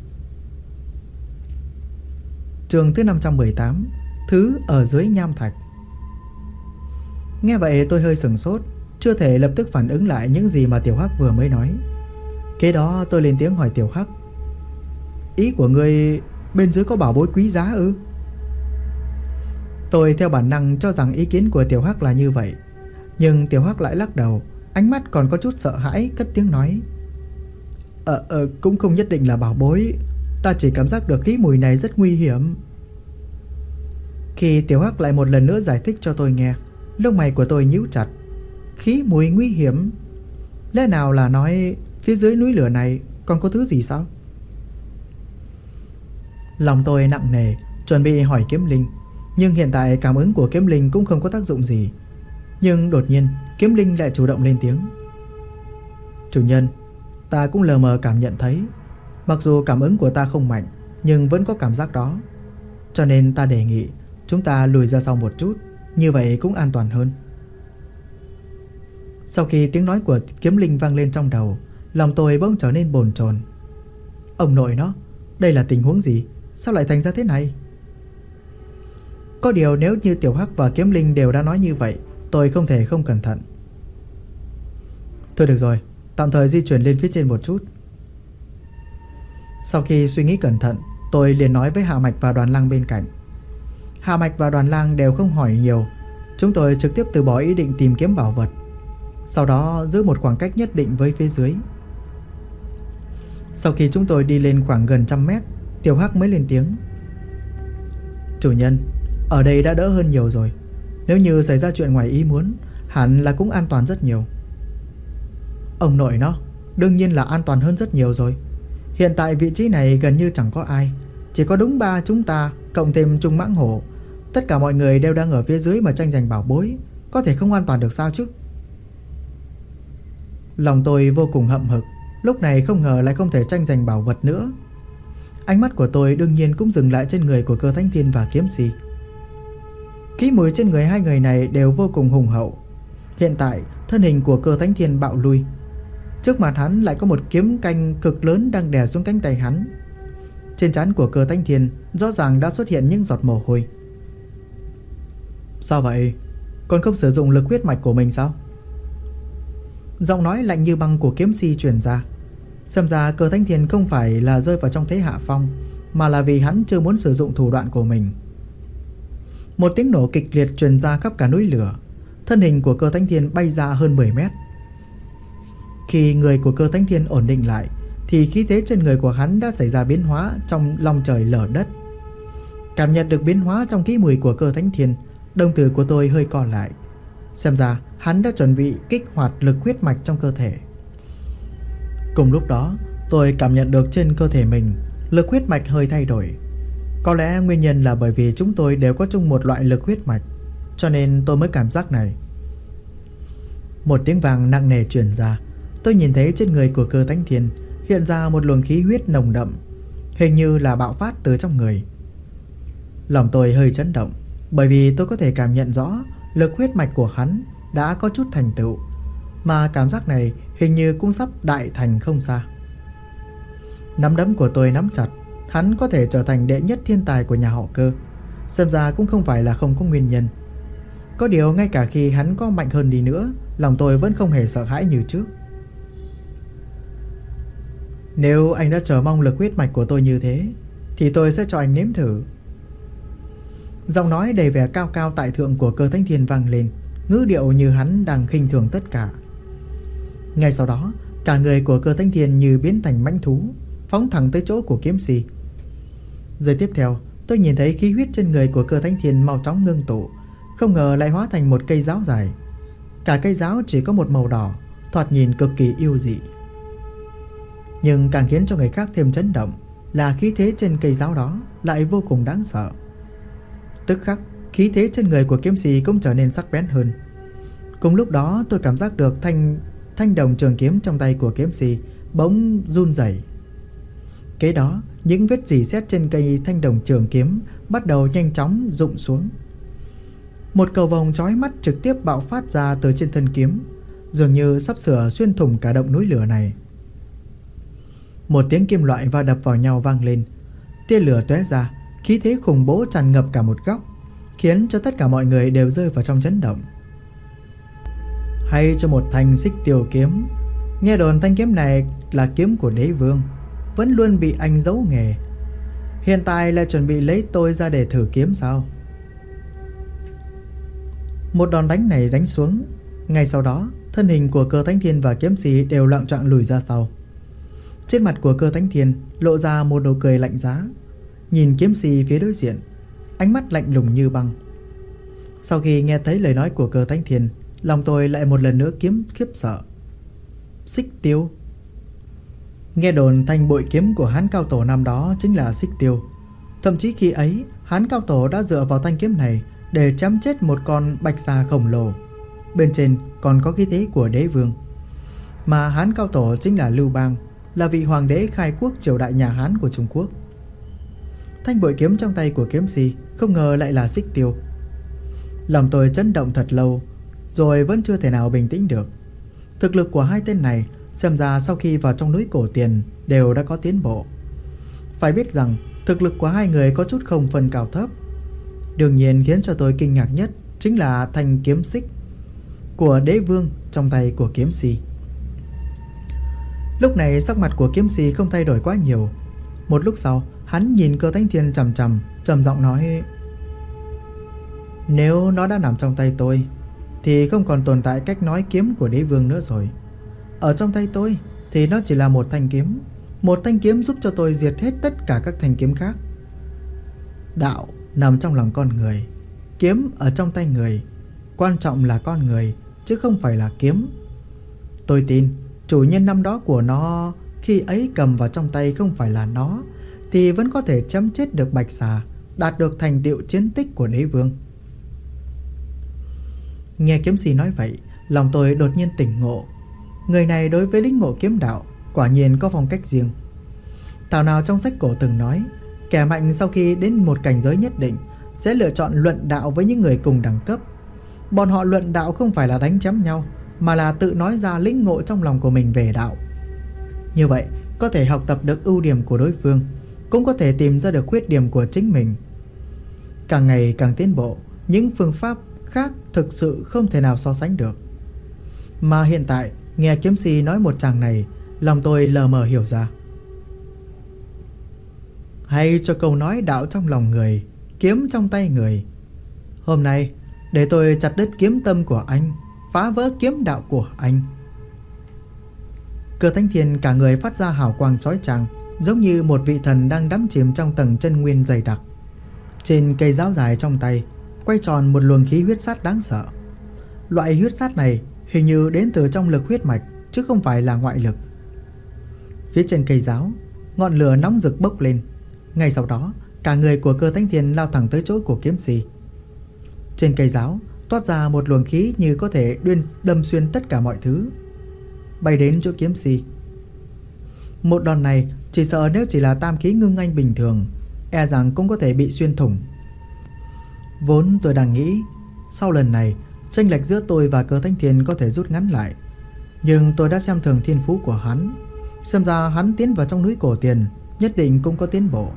Speaker 1: Chương thứ 518, thứ ở dưới nham thạch. Nghe vậy tôi hơi sửng sốt, chưa thể lập tức phản ứng lại những gì mà Tiểu Hắc vừa mới nói. Kế đó tôi lên tiếng hỏi Tiểu Hắc. Ý của ngươi bên dưới có bảo bối quý giá ư? Tôi theo bản năng cho rằng ý kiến của Tiểu Hắc là như vậy, nhưng Tiểu Hắc lại lắc đầu, ánh mắt còn có chút sợ hãi, cất tiếng nói. Cũng không nhất định là bảo bối, ta chỉ cảm giác được khí mùi này rất nguy hiểm. Khi Tiểu Hắc lại một lần nữa giải thích cho tôi nghe, lông mày của tôi nhíu chặt. Khí mùi nguy hiểm? Lẽ nào là nói phía dưới núi lửa này còn có thứ gì sao? Lòng tôi nặng nề, chuẩn bị hỏi Kiếm Linh, nhưng hiện tại cảm ứng của Kiếm Linh cũng không có tác dụng gì. Nhưng đột nhiên Kiếm Linh lại chủ động lên tiếng. Chủ nhân, ta cũng lờ mờ cảm nhận thấy, mặc dù cảm ứng của ta không mạnh, nhưng vẫn có cảm giác đó. Cho nên ta đề nghị chúng ta lùi ra sau một chút, như vậy cũng an toàn hơn. Sau khi tiếng nói của Kiếm Linh vang lên trong đầu, lòng tôi bỗng trở nên bồn chồn. Ông nội nó, đây là tình huống gì? Sao lại thành ra thế này? Có điều nếu như Tiểu Hắc và Kiếm Linh đều đã nói như vậy, tôi không thể không cẩn thận. Thôi được rồi, tạm thời di chuyển lên phía trên một chút. Sau khi suy nghĩ cẩn thận, tôi liền nói với Hạ Mạch và Đoàn Lang bên cạnh. Hạ Mạch và Đoàn Lang đều không hỏi nhiều, chúng tôi trực tiếp từ bỏ ý định tìm kiếm bảo vật, sau đó giữ một khoảng cách nhất định với phía dưới. Sau khi chúng tôi đi lên khoảng gần 100 mét, Tiểu Hắc mới lên tiếng. Chủ nhân, ở đây đã đỡ hơn nhiều rồi. Nếu như xảy ra chuyện ngoài ý muốn, hẳn là cũng an toàn rất nhiều. Ông nội nó, đương nhiên là an toàn hơn rất nhiều rồi. Hiện tại vị trí này gần như chẳng có ai, chỉ có đúng ba chúng ta cộng thêm Trung Mãng Hổ. Tất cả mọi người đều đang ở phía dưới mà tranh giành bảo bối, có thể không an toàn được sao chứ? Lòng tôi vô cùng hậm hực, lúc này không ngờ lại không thể tranh giành bảo vật nữa. Ánh mắt của tôi đương nhiên cũng dừng lại trên người của Cơ Thánh Thiên và Kiếm Si. Khí mùi trên người hai người này đều vô cùng hùng hậu. Hiện tại thân hình của Cơ Thánh Thiên bạo lui, trước mặt hắn lại có một kiếm canh cực lớn đang đè xuống cánh tay hắn. Trên trán của Cơ Thánh Thiên rõ ràng đã xuất hiện những giọt mồ hôi. Sao vậy? Còn không sử dụng lực huyết mạch của mình sao? Giọng nói lạnh như băng của Kiếm Si truyền ra. Xem ra Cơ Thánh Thiên không phải là rơi vào trong thế hạ phong, mà là vì hắn chưa muốn sử dụng thủ đoạn của mình. Một tiếng nổ kịch liệt truyền ra khắp cả núi lửa. Thân hình của Cơ Thánh Thiên bay ra hơn 10 mét. Khi người của Cơ Thánh Thiên ổn định lại, thì khí thế trên người của hắn đã xảy ra biến hóa trong long trời lở đất. Cảm nhận được biến hóa trong khí mùi của Cơ Thánh Thiên, đồng tử của tôi hơi co lại. Xem ra hắn đã chuẩn bị kích hoạt lực huyết mạch trong cơ thể. Cùng lúc đó, tôi cảm nhận được trên cơ thể mình lực huyết mạch hơi thay đổi. Có lẽ nguyên nhân là bởi vì chúng tôi đều có chung một loại lực huyết mạch, cho nên tôi mới cảm giác này. Một tiếng vàng nặng nề truyền ra. Tôi nhìn thấy trên người của Cơ Thánh Thiên hiện ra một luồng khí huyết nồng đậm, hình như là bạo phát từ trong người. Lòng tôi hơi chấn động, bởi vì tôi có thể cảm nhận rõ lực huyết mạch của hắn đã có chút thành tựu, mà cảm giác này hình như cũng sắp đại thành không xa. Nắm đấm của tôi nắm chặt, hắn có thể trở thành đệ nhất thiên tài của nhà họ Cơ, xem ra cũng không phải là không có nguyên nhân. Có điều ngay cả khi hắn có mạnh hơn đi nữa, lòng tôi vẫn không hề sợ hãi như trước. Nếu anh đã chờ mong lực huyết mạch của tôi như thế, thì tôi sẽ cho anh nếm thử. Giọng nói đầy vẻ cao cao tại thượng của Cơ Thánh Thiên vang lên, ngữ điệu như hắn đang khinh thường tất cả. Ngay sau đó, cả người của Cơ Thánh Thiên như biến thành mãnh thú, phóng thẳng tới chỗ của kiếm si. Giây tiếp theo, tôi nhìn thấy khí huyết trên người của Cơ Thánh Thiên mau chóng ngưng tụ, không ngờ lại hóa thành một cây giáo dài. Cả cây giáo chỉ có một màu đỏ, thoạt nhìn cực kỳ yêu dị. Nhưng càng khiến cho người khác thêm chấn động là khí thế trên cây giáo đó lại vô cùng đáng sợ. Tức khắc, khí thế trên người của kiếm sĩ cũng trở nên sắc bén hơn. Cùng lúc đó tôi cảm giác được thanh đồng trường kiếm trong tay của kiếm sĩ bỗng run rẩy. Kế đó, những vết rỉ sét trên cây thanh đồng trường kiếm bắt đầu nhanh chóng rụng xuống. Một cầu vồng chói mắt trực tiếp bạo phát ra từ trên thân kiếm, dường như sắp sửa xuyên thủng cả động núi lửa này. Một tiếng kim loại va đập vào nhau vang lên, tia lửa tóe ra, khí thế khủng bố tràn ngập cả một góc, khiến cho tất cả mọi người đều rơi vào trong chấn động. Hay cho một thanh xích tiêu kiếm. Nghe đồn thanh kiếm này là kiếm của đế vương, vẫn luôn bị anh giấu nghề. Hiện tại lại chuẩn bị lấy tôi ra để thử kiếm sao? Một đòn đánh này đánh xuống, ngay sau đó thân hình của Cơ Thánh Thiên và kiếm sĩ đều loạng choạng lùi ra sau. Trên mặt của Cơ Thánh Thiên lộ ra một nụ cười lạnh giá, nhìn kiếm sĩ phía đối diện, ánh mắt lạnh lùng như băng. Sau khi nghe thấy lời nói của Cơ Thánh Thiên, lòng tôi lại một lần nữa khiếp sợ. Xích tiêu. Nghe đồn thanh bội kiếm của Hán Cao Tổ năm đó chính là xích tiêu. Thậm chí khi ấy Hán Cao Tổ đã dựa vào thanh kiếm này để chém chết một con bạch xà khổng lồ. Bên trên còn có khí thế của đế vương. Mà Hán Cao Tổ chính là Lưu Bang, là vị hoàng đế khai quốc triều đại nhà Hán của Trung Quốc. Thanh bội kiếm trong tay của kiếm sĩ không ngờ lại là xích tiêu. Lòng tôi chấn động thật lâu, rồi vẫn chưa thể nào bình tĩnh được. Thực lực của hai tên này xem ra sau khi vào trong núi cổ tiền đều đã có tiến bộ. Phải biết rằng thực lực của hai người có chút không phân cao thấp. Đương nhiên khiến cho tôi kinh ngạc nhất chính là thanh kiếm xích của đế vương trong tay của kiếm sĩ. Lúc này sắc mặt của kiếm sĩ không thay đổi quá nhiều. Một lúc sau, hắn nhìn Cơ Thánh Thiên chằm chằm, trầm giọng nói: nếu nó đã nằm trong tay tôi thì không còn tồn tại cách nói kiếm của đế vương nữa rồi. Ở trong tay tôi thì nó chỉ là một thanh kiếm, một thanh kiếm giúp cho tôi diệt hết tất cả các thanh kiếm khác. Đạo nằm trong lòng con người, kiếm ở trong tay người, quan trọng là con người chứ không phải là kiếm. Tôi tin chủ nhân năm đó của nó khi ấy cầm vào trong tay không phải là nó thì vẫn có thể chém chết được bạch xà, đạt được thành tựu chiến tích của đế vương. Nghe kiếm sĩ nói vậy, lòng tôi đột nhiên tỉnh ngộ. Người này đối với lĩnh ngộ kiếm đạo quả nhiên có phong cách riêng. Thảo nào trong sách cổ từng nói, kẻ mạnh sau khi đến một cảnh giới nhất định sẽ lựa chọn luận đạo với những người cùng đẳng cấp. Bọn họ luận đạo không phải là đánh chém nhau, mà là tự nói ra lĩnh ngộ trong lòng của mình về đạo. Như vậy có thể học tập được ưu điểm của đối phương, cũng có thể tìm ra được khuyết điểm của chính mình. Càng ngày càng tiến bộ, những phương pháp khác thực sự không thể nào so sánh được. Mà hiện tại nghe kiếm sĩ nói một tràng này, lòng tôi lờ mờ hiểu ra. Hay cho câu nói đạo trong lòng người, kiếm trong tay người. Hôm nay để tôi chặt đứt kiếm tâm của anh, phá vỡ kiếm đạo của anh. Cơ Thánh Thiên cả người phát ra hào quang chói chang, giống như một vị thần đang đắm chìm trong tầng chân nguyên dày đặc. Trên cây giáo dài trong tay quay tròn một luồng khí huyết sát đáng sợ. Loại huyết sát này hình như đến từ trong lực huyết mạch chứ không phải là ngoại lực. Phía trên cây giáo, ngọn lửa nóng rực bốc lên. Ngay sau đó, cả người của Cơ Thánh Thiên lao thẳng tới chỗ của kiếm sĩ. Trên cây giáo toát ra một luồng khí như có thể đâm xuyên tất cả mọi thứ, bay đến chỗ kiếm sĩ. Một đòn này chỉ sợ nếu chỉ là tam khí ngưng anh bình thường, e rằng cũng có thể bị xuyên thủng. Vốn tôi đang nghĩ sau lần này chênh lệch giữa tôi và Cơ Thánh Thiên có thể rút ngắn lại, nhưng tôi đã xem thường thiên phú của hắn. Xem ra hắn tiến vào trong núi cổ tiền nhất định cũng có tiến bộ.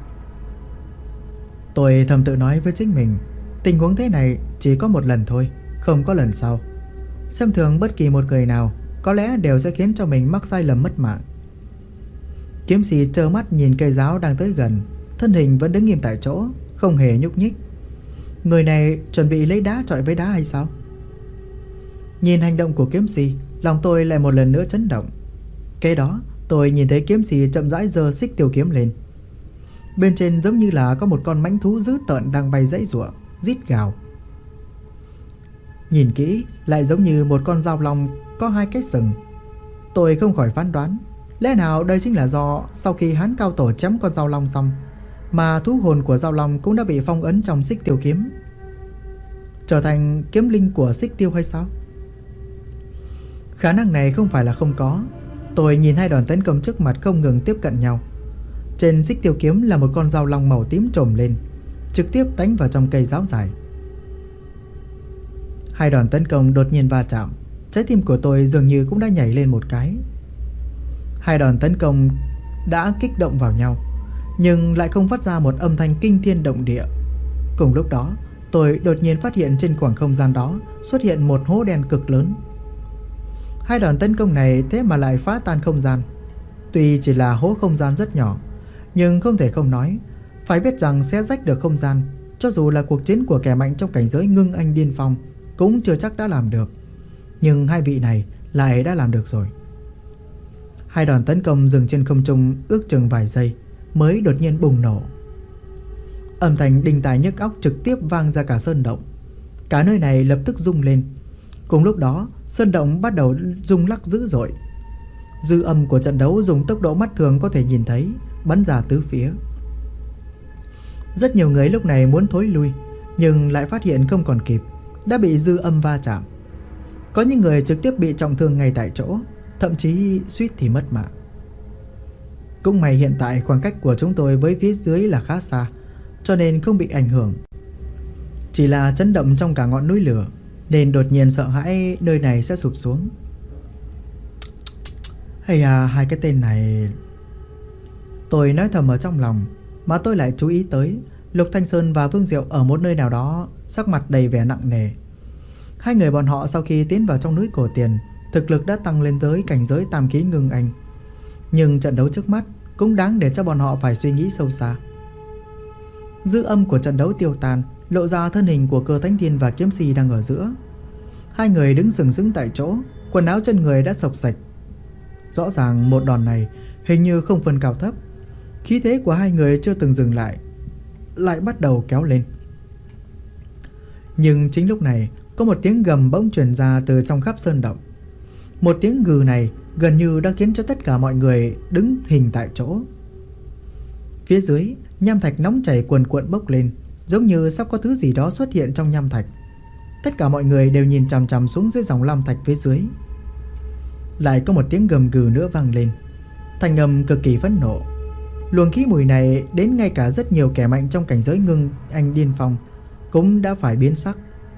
Speaker 1: Tôi thầm tự nói với chính mình, tình huống thế này chỉ có một lần thôi, không có lần sau. Xem thường bất kỳ một người nào có lẽ đều sẽ khiến cho mình mắc sai lầm mất mạng. Kiếm sĩ trơ mắt nhìn cây giáo đang tới gần, thân hình vẫn đứng nghiêm tại chỗ, không hề nhúc nhích. Người này chuẩn bị lấy đá chọi với đá hay sao? Nhìn hành động của kiếm si, lòng tôi lại một lần nữa chấn động. Kế đó tôi nhìn thấy kiếm si chậm rãi giơ xích tiêu kiếm lên. Bên trên giống như là có một con mãnh thú dữ tợn đang bay giãy giụa, rít gào. Nhìn kỹ lại giống như một con dao long có hai cái sừng. Tôi không khỏi phán đoán, lẽ nào đây chính là do sau khi Hán cao tổ chém con dao long xong mà thú hồn của dao long cũng đã bị phong ấn trong xích tiêu kiếm, trở thành kiếm linh của xích tiêu hay sao? Khả năng này không phải là không có. Tôi nhìn hai đòn tấn công trước mặt không ngừng tiếp cận nhau. Trên xích tiêu kiếm là một con dao long màu tím trồm lên, trực tiếp đánh vào trong cây giáo dài. Hai đòn tấn công đột nhiên va chạm, trái tim của tôi dường như cũng đã nhảy lên một cái. Hai đòn tấn công đã kích động vào nhau, nhưng lại không phát ra một âm thanh kinh thiên động địa. Cùng lúc đó, tôi đột nhiên phát hiện trên khoảng không gian đó xuất hiện một hố đen cực lớn. Hai đòn tấn công này thế mà lại phá tan không gian. Tuy chỉ là hố không gian rất nhỏ, nhưng không thể không nói, phải biết rằng sẽ rách được không gian, cho dù là cuộc chiến của kẻ mạnh trong cảnh giới ngưng anh điên phong cũng chưa chắc đã làm được. Nhưng hai vị này lại đã làm được rồi. Hai đòn tấn công dừng trên không trung ước chừng vài giây mới đột nhiên bùng nổ. Âm thanh đinh tai nhức óc trực tiếp vang ra cả sơn động. Cả nơi này lập tức rung lên. Cùng lúc đó, sơn động bắt đầu rung lắc dữ dội. Dư âm của trận đấu dùng tốc độ mắt thường có thể nhìn thấy bắn ra tứ phía. Rất nhiều người lúc này muốn thối lui, nhưng lại phát hiện không còn kịp, đã bị dư âm va chạm. Có những người trực tiếp bị trọng thương ngay tại chỗ, thậm chí suýt thì mất mạng. Cũng may hiện tại khoảng cách của chúng tôi với phía dưới là khá xa, cho nên không bị ảnh hưởng. Chỉ là chấn động trong cả ngọn núi lửa, nên đột nhiên sợ hãi nơi này sẽ sụp xuống. Hay à, hai cái tên này... Tôi nói thầm ở trong lòng, mà tôi lại chú ý tới Lục Thanh Sơn và Vương Diệu ở một nơi nào đó, sắc mặt đầy vẻ nặng nề. Hai người bọn họ sau khi tiến vào trong núi cổ tiền, thực lực đã tăng lên tới cảnh giới tam khí ngưng anh. Nhưng trận đấu trước mắt cũng đáng để cho bọn họ phải suy nghĩ sâu xa. Dư âm của trận đấu tiêu tan, lộ ra thân hình của Cơ Thánh Thiên và Kiếm Si đang ở giữa. Hai người đứng sừng sững tại chỗ, quần áo trên người đã sộc sạch. Rõ ràng một đòn này hình như không phân cao thấp. Khí thế của hai người chưa từng dừng lại, lại bắt đầu kéo lên. Nhưng chính lúc này, có một tiếng gầm bỗng truyền ra từ trong khắp sơn động. Một tiếng gừ này gần như đã khiến cho tất cả mọi người đứng hình tại chỗ. Phía dưới, nham thạch nóng chảy cuồn cuộn bốc lên, giống như sắp có thứ gì đó xuất hiện trong nham thạch. Tất cả mọi người đều nhìn chằm chằm xuống dưới dòng lam thạch phía dưới. Lại có một tiếng gầm gừ nữa vang lên, thanh âm cực kỳ phẫn nộ. Luồng khí mùi này đến ngay cả rất nhiều kẻ mạnh trong cảnh giới ngưng anh điên phong cũng đã phải biến sắc.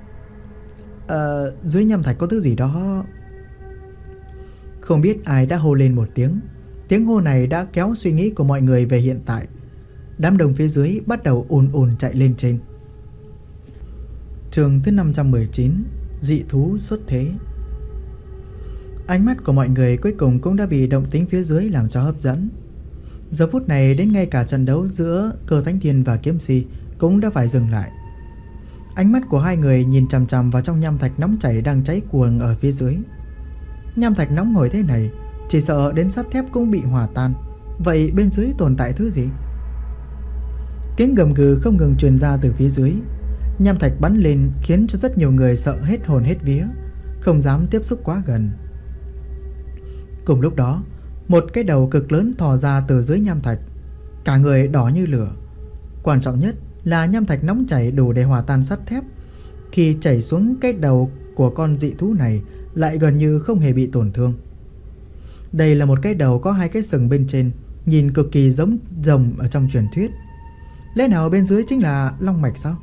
Speaker 1: Dưới nham thạch có thứ gì đó. Không biết ai đã hô lên một tiếng. Tiếng hô này đã kéo suy nghĩ của mọi người về hiện tại. Đám đông phía dưới bắt đầu ùn ùn chạy lên trên. Chương thứ 519, dị thú xuất thế. Ánh mắt của mọi người cuối cùng cũng đã bị động tĩnh phía dưới làm cho hấp dẫn. Giờ phút này đến ngay cả trận đấu giữa Cơ Thánh Thiên và Kiếm Si cũng đã phải dừng lại. Ánh mắt của hai người nhìn chằm chằm vào trong nham thạch nóng chảy đang cháy cuồng ở phía dưới. Nham thạch nóng hổi thế này, chỉ sợ đến sắt thép cũng bị hòa tan. Vậy bên dưới tồn tại thứ gì? Tiếng gầm gừ không ngừng truyền ra từ phía dưới. Nham thạch bắn lên khiến cho rất nhiều người sợ hết hồn hết vía, không dám tiếp xúc quá gần. Cùng lúc đó, một cái đầu cực lớn thò ra từ dưới nham thạch, cả người đỏ như lửa. Quan trọng nhất là nham thạch nóng chảy đủ để hòa tan sắt thép. Khi chảy xuống cái đầu của con dị thú này lại gần như không hề bị tổn thương. Đây là một cái đầu có hai cái sừng bên trên, nhìn cực kỳ giống rồng ở trong truyền thuyết. Lẽ nào bên dưới chính là long mạch sao?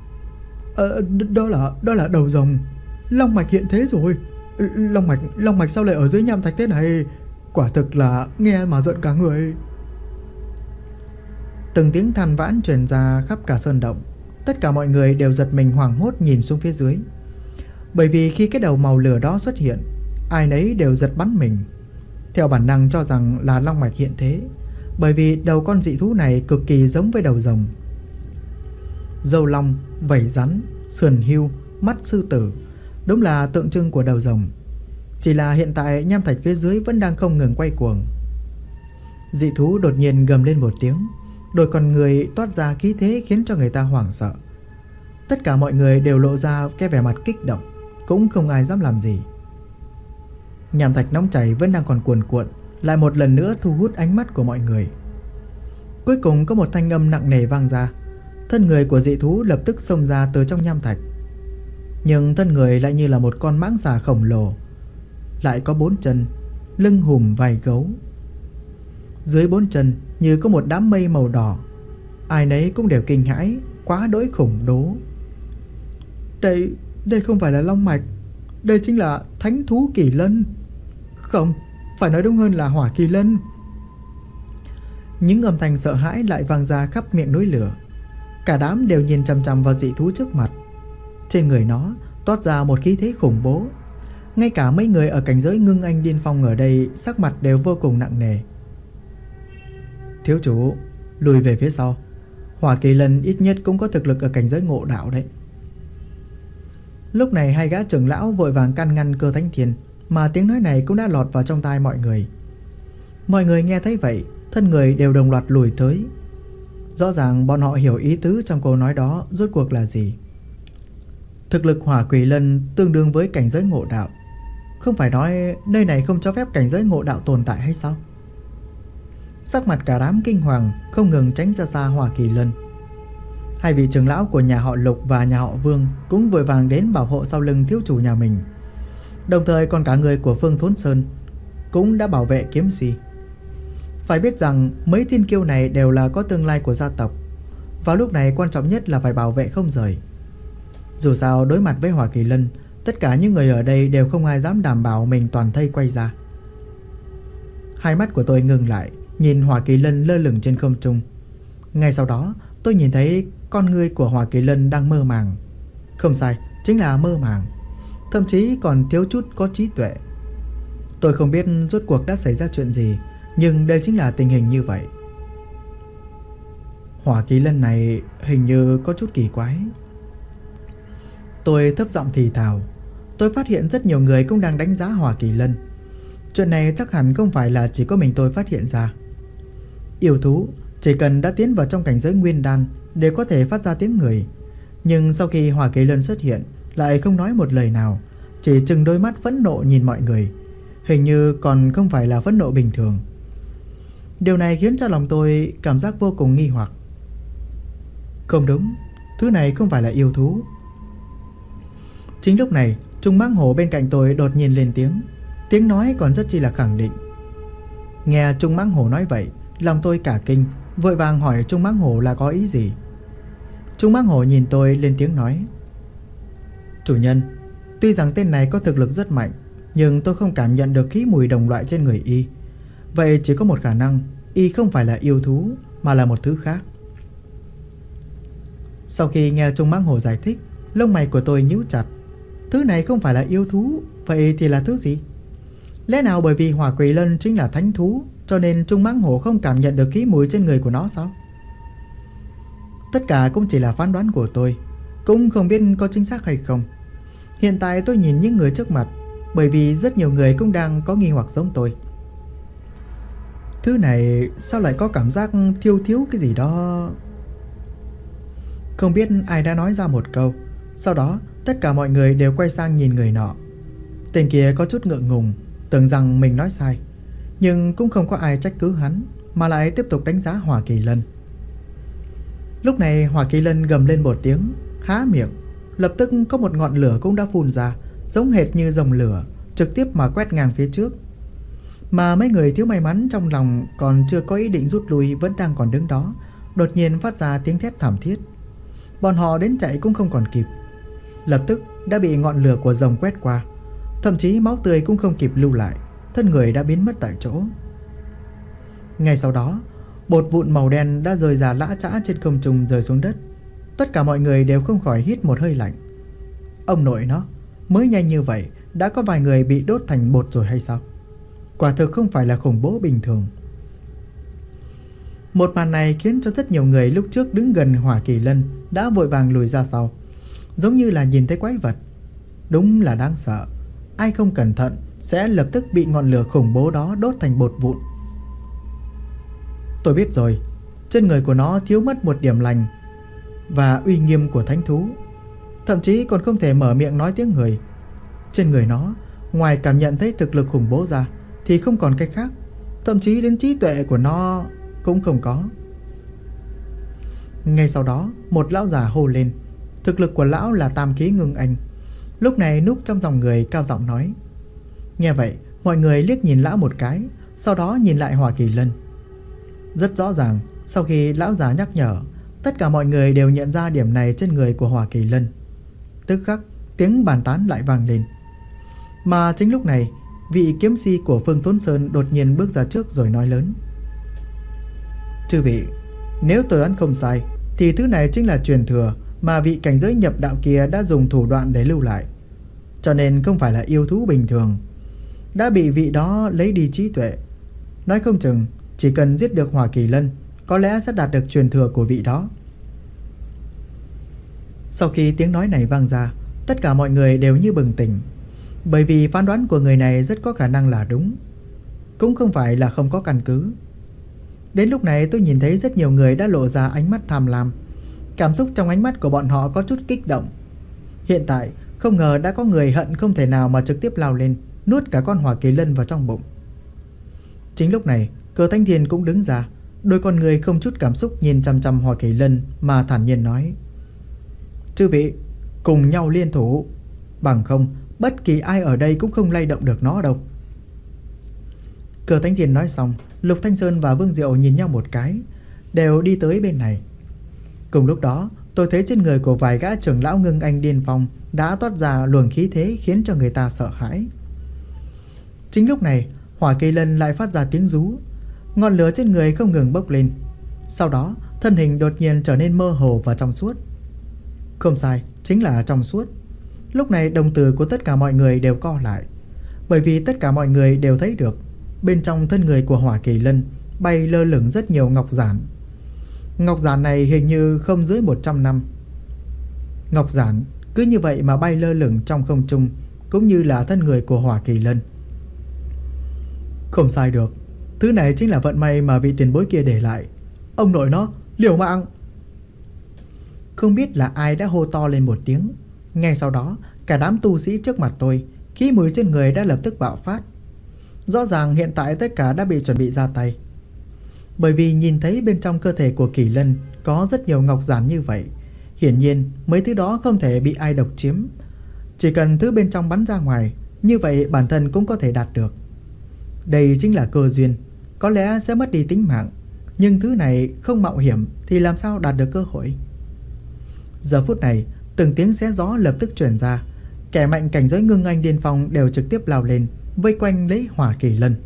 Speaker 1: Đó là đầu rồng. Long mạch hiện thế rồi. Long mạch sao lại ở dưới nham thạch thế này? Quả thực là nghe mà giận cả người. Từng tiếng than vãn truyền ra khắp cả sơn động. Tất cả mọi người đều giật mình hoảng hốt nhìn xuống phía dưới. Bởi vì khi cái đầu màu lửa đó xuất hiện, ai nấy đều giật bắn mình, theo bản năng cho rằng là long mạch hiện thế. Bởi vì đầu con dị thú này cực kỳ giống với đầu rồng. Râu long vảy rắn, sườn hươu, mắt sư tử, đúng là tượng trưng của đầu rồng. Chỉ là hiện tại nham thạch phía dưới vẫn đang không ngừng quay cuồng. Dị thú đột nhiên gầm lên một tiếng, đôi con người toát ra khí thế khiến cho người ta hoảng sợ. Tất cả mọi người đều lộ ra cái vẻ mặt kích động, cũng không ai dám làm gì. Nham thạch nóng chảy vẫn đang còn cuồn cuộn, lại một lần nữa thu hút ánh mắt của mọi người. Cuối cùng có một thanh âm nặng nề vang ra. Thân người của dị thú lập tức xông ra từ trong nham thạch. Nhưng thân người lại như là một con mãng xà khổng lồ, lại có 4 chân, lưng hùm vai gấu. Dưới 4 chân như có một đám mây màu đỏ. Ai nấy cũng đều kinh hãi, quá đỗi khủng đố. Đây không phải là long mạch, đây chính là thánh thú kỳ lân. Không, phải nói đúng hơn là hỏa kỳ lân. Những âm thanh sợ hãi lại vang ra khắp miệng núi lửa. Cả đám đều nhìn chằm chằm vào dị thú trước mặt. Trên người nó toát ra một khí thế khủng bố. Ngay cả mấy người ở cảnh giới ngưng anh điên phong ở đây sắc mặt đều vô cùng nặng nề. Thiếu chủ, lùi về phía sau. Hỏa kỳ lân ít nhất cũng có thực lực ở cảnh giới ngộ đạo đấy. Lúc này hai gã trưởng lão vội vàng can ngăn Cơ Thánh Thiên, mà tiếng nói này cũng đã lọt vào trong tai mọi người. Mọi người nghe thấy vậy, thân người đều đồng loạt lùi tới. Rõ ràng bọn họ hiểu ý tứ trong câu nói đó rốt cuộc là gì. Thực lực hỏa quỷ lân tương đương với cảnh giới ngộ đạo. Không phải nói nơi này không cho phép cảnh giới ngộ đạo tồn tại hay sao? Sắc mặt cả đám kinh hoàng, không ngừng tránh ra xa hỏa kỳ lân. Hai vị trưởng lão của nhà họ Lục và nhà họ Vương cũng vội vàng đến bảo hộ sau lưng thiếu chủ nhà mình. Đồng thời còn cả người của Phương Thốn Sơn cũng đã bảo vệ kiếm si. Phải biết rằng mấy thiên kiêu này đều là có tương lai của gia tộc. Vào lúc này quan trọng nhất là phải bảo vệ không rời. Dù sao đối mặt với hỏa kỳ lân, tất cả những người ở đây đều không ai dám đảm bảo mình toàn thây quay ra. Hai mắt của tôi ngừng lại, nhìn hỏa kỳ lân lơ lửng trên không trung. Ngay sau đó tôi nhìn thấy con ngươi của hỏa kỳ lân đang mơ màng. Không sai, chính là mơ màng. Thậm chí còn thiếu chút có trí tuệ. Tôi không biết rốt cuộc đã xảy ra chuyện gì, nhưng đây chính là tình hình như vậy. Hỏa kỳ lân này hình như có chút kỳ quái. Tôi thấp giọng thì thào. Tôi phát hiện rất nhiều người cũng đang đánh giá hỏa kỳ lân. Chuyện này chắc hẳn không phải là chỉ có mình tôi phát hiện ra. Yêu thú chỉ cần đã tiến vào trong cảnh giới nguyên đan đều có thể phát ra tiếng người. Nhưng sau khi hỏa kỳ lân xuất hiện lại không nói một lời nào, chỉ trừng đôi mắt phẫn nộ nhìn mọi người. Hình như còn không phải là phẫn nộ bình thường. Điều này khiến cho lòng tôi cảm giác vô cùng nghi hoặc. Không đúng, thứ này không phải là yêu thú. Chính lúc này, Trung Mãng Hổ bên cạnh tôi đột nhiên lên tiếng. Tiếng nói còn rất chi là khẳng định. Nghe Trung Mãng Hổ nói vậy, lòng tôi cả kinh, vội vàng hỏi Trung Mãng Hổ là có ý gì. Trung Mãng Hổ nhìn tôi lên tiếng nói. Chủ nhân, tuy rằng tên này có thực lực rất mạnh, nhưng tôi không cảm nhận được khí mùi đồng loại trên người y. Vậy chỉ có một khả năng, y không phải là yêu thú, mà là một thứ khác. Sau khi nghe Trung Mãng Hổ giải thích, lông mày của tôi nhíu chặt. Thứ này không phải là yêu thú, vậy thì là thứ gì? Lẽ nào bởi vì hỏa quỷ lân chính là thánh thú, cho nên Trung Mãng Hổ không cảm nhận được khí mùi trên người của nó sao? Tất cả cũng chỉ là phán đoán của tôi, cũng không biết có chính xác hay không. Hiện tại tôi nhìn những người trước mặt, bởi vì rất nhiều người cũng đang có nghi hoặc giống tôi. Thứ này sao lại có cảm giác thiếu cái gì đó? Không biết ai đã nói ra một câu. Sau đó tất cả mọi người đều quay sang nhìn người nọ. Tên kia có chút ngượng ngùng, tưởng rằng mình nói sai, nhưng cũng không có ai trách cứ hắn, mà lại tiếp tục đánh giá hỏa kỳ lân. Lúc này hỏa kỳ lân gầm lên một tiếng, há miệng. Lập tức có một ngọn lửa cũng đã phun ra, giống hệt như dòng lửa, trực tiếp mà quét ngang phía trước. Mà mấy người thiếu may mắn trong lòng còn chưa có ý định rút lui vẫn đang còn đứng đó, đột nhiên phát ra tiếng thét thảm thiết. Bọn họ đến chạy cũng không còn kịp, lập tức đã bị ngọn lửa của rồng quét qua. Thậm chí máu tươi cũng không kịp lưu lại, thân người đã biến mất tại chỗ. Ngay sau đó, bột vụn màu đen đã rơi ra lã chã trên không trung rơi xuống đất. Tất cả mọi người đều không khỏi hít một hơi lạnh. Ông nội nó, mới nhanh như vậy đã có vài người bị đốt thành bột rồi hay sao? Quả thực không phải là khủng bố bình thường. Một màn này khiến cho rất nhiều người lúc trước đứng gần Hỏa Kỳ Lân đã vội vàng lùi ra sau, giống như là nhìn thấy quái vật. Đúng là đáng sợ, ai không cẩn thận sẽ lập tức bị ngọn lửa khủng bố đó đốt thành bột vụn. Tôi biết rồi, trên người của nó thiếu mất một điểm lành và uy nghiêm của thánh thú, thậm chí còn không thể mở miệng nói tiếng người. Trên người nó, ngoài cảm nhận thấy thực lực khủng bố ra thì không còn cái khác, thậm chí đến trí tuệ của nó cũng không có. Ngay sau đó, một lão già hô lên. Thực lực của lão là tam ký ngưng anh, lúc này núp trong dòng người cao giọng nói. Nghe vậy, mọi người liếc nhìn lão một cái, sau đó nhìn lại Hỏa Kỳ Lân. Rất rõ ràng, sau khi lão già nhắc nhở, tất cả mọi người đều nhận ra điểm này trên người của Hỏa Kỳ Lân. Tức khắc, tiếng bàn tán lại vang lên. Mà chính lúc này, vị kiếm si của Phương Tốn Sơn đột nhiên bước ra trước rồi nói lớn. Chư vị, nếu tôi đoán không sai thì thứ này chính là truyền thừa mà vị cảnh giới nhập đạo kia đã dùng thủ đoạn để lưu lại, cho nên không phải là yêu thú bình thường, đã bị vị đó lấy đi trí tuệ. Nói không chừng chỉ cần giết được Hỏa Kỳ Lân, có lẽ sẽ đạt được truyền thừa của vị đó. Sau khi tiếng nói này vang ra, tất cả mọi người đều như bừng tỉnh, bởi vì phán đoán của người này rất có khả năng là đúng, cũng không phải là không có căn cứ. Đến lúc này tôi nhìn thấy rất nhiều người đã lộ ra ánh mắt tham lam. Cảm xúc trong ánh mắt của bọn họ có chút kích động. Hiện tại không ngờ đã có người hận không thể nào mà trực tiếp lao lên, nuốt cả con Hỏa Kỳ Lân vào trong bụng. Chính lúc này Cờ Thanh Thiền cũng đứng ra, đôi con người không chút cảm xúc nhìn chằm chằm Hỏa Kỳ Lân mà thản nhiên nói. Chư vị, cùng nhau liên thủ, bằng không bất kỳ ai ở đây cũng không lay động được nó đâu. Cờ Thanh Thiền nói xong, Lục Thanh Sơn và Vương Diệu nhìn nhau một cái, đều đi tới bên này. Cùng lúc đó, tôi thấy trên người của vài gã trưởng lão ngưng anh điên phong đã toát ra luồng khí thế khiến cho người ta sợ hãi. Chính lúc này, Hỏa Kỳ Lân lại phát ra tiếng rú, ngọn lửa trên người không ngừng bốc lên. Sau đó, thân hình đột nhiên trở nên mơ hồ và trong suốt. Không sai, chính là trong suốt. Lúc này đồng tử của tất cả mọi người đều co lại, bởi vì tất cả mọi người đều thấy được bên trong thân người của Hỏa Kỳ Lân bay lơ lửng rất nhiều ngọc giản. Ngọc giản này hình như không dưới 100 năm. Ngọc giản cứ như vậy mà bay lơ lửng trong không trung, cũng như là thân người của Hỏa Kỳ Lân. Không sai được, thứ này chính là vận may mà vị tiền bối kia để lại. Ông nội nó, liều mạng! Không biết là ai đã hô to lên một tiếng. Ngay sau đó, cả đám tu sĩ trước mặt tôi, khí mùi trên người đã lập tức bạo phát. Rõ ràng hiện tại tất cả đã bị chuẩn bị ra tay. Bởi vì nhìn thấy bên trong cơ thể của Kỳ Lân có rất nhiều ngọc giản như vậy, hiển nhiên mấy thứ đó không thể bị ai độc chiếm. Chỉ cần thứ bên trong bắn ra ngoài, như vậy bản thân cũng có thể đạt được. Đây chính là cơ duyên, có lẽ sẽ mất đi tính mạng, nhưng thứ này không mạo hiểm thì làm sao đạt được cơ hội. Giờ phút này, từng tiếng xé gió lập tức truyền ra. Kẻ mạnh cảnh giới ngưng anh điên phong đều trực tiếp lao lên, vây quanh lấy Hỏa Kỳ Lân.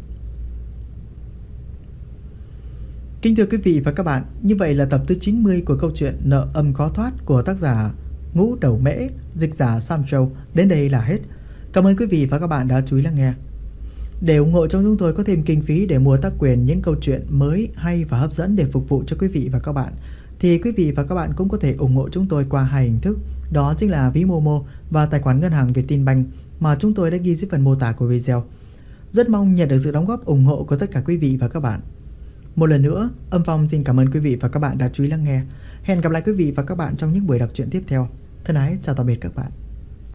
Speaker 1: Kính thưa quý vị và các bạn, như vậy là tập thứ 90 của câu chuyện Nợ Âm Khó Thoát của tác giả Ngũ Đầu Mễ, dịch giả Sam Châu đến đây là hết. Cảm ơn quý vị và các bạn đã chú ý lắng nghe. Để ủng hộ cho chúng tôi có thêm kinh phí để mua tác quyền những câu chuyện mới, hay và hấp dẫn để phục vụ cho quý vị và các bạn, thì quý vị và các bạn cũng có thể ủng hộ chúng tôi qua hai hình thức. Đó chính là ví Momo và tài khoản ngân hàng Vietinbank mà chúng tôi đã ghi dưới phần mô tả của video. Rất mong nhận được sự đóng góp ủng hộ của tất cả quý vị và các bạn. Một lần nữa, Âm Phong xin cảm ơn quý vị và các bạn đã chú ý lắng nghe. Hẹn gặp lại quý vị và các bạn trong những buổi đọc truyện tiếp theo. Thân ái chào tạm biệt các bạn.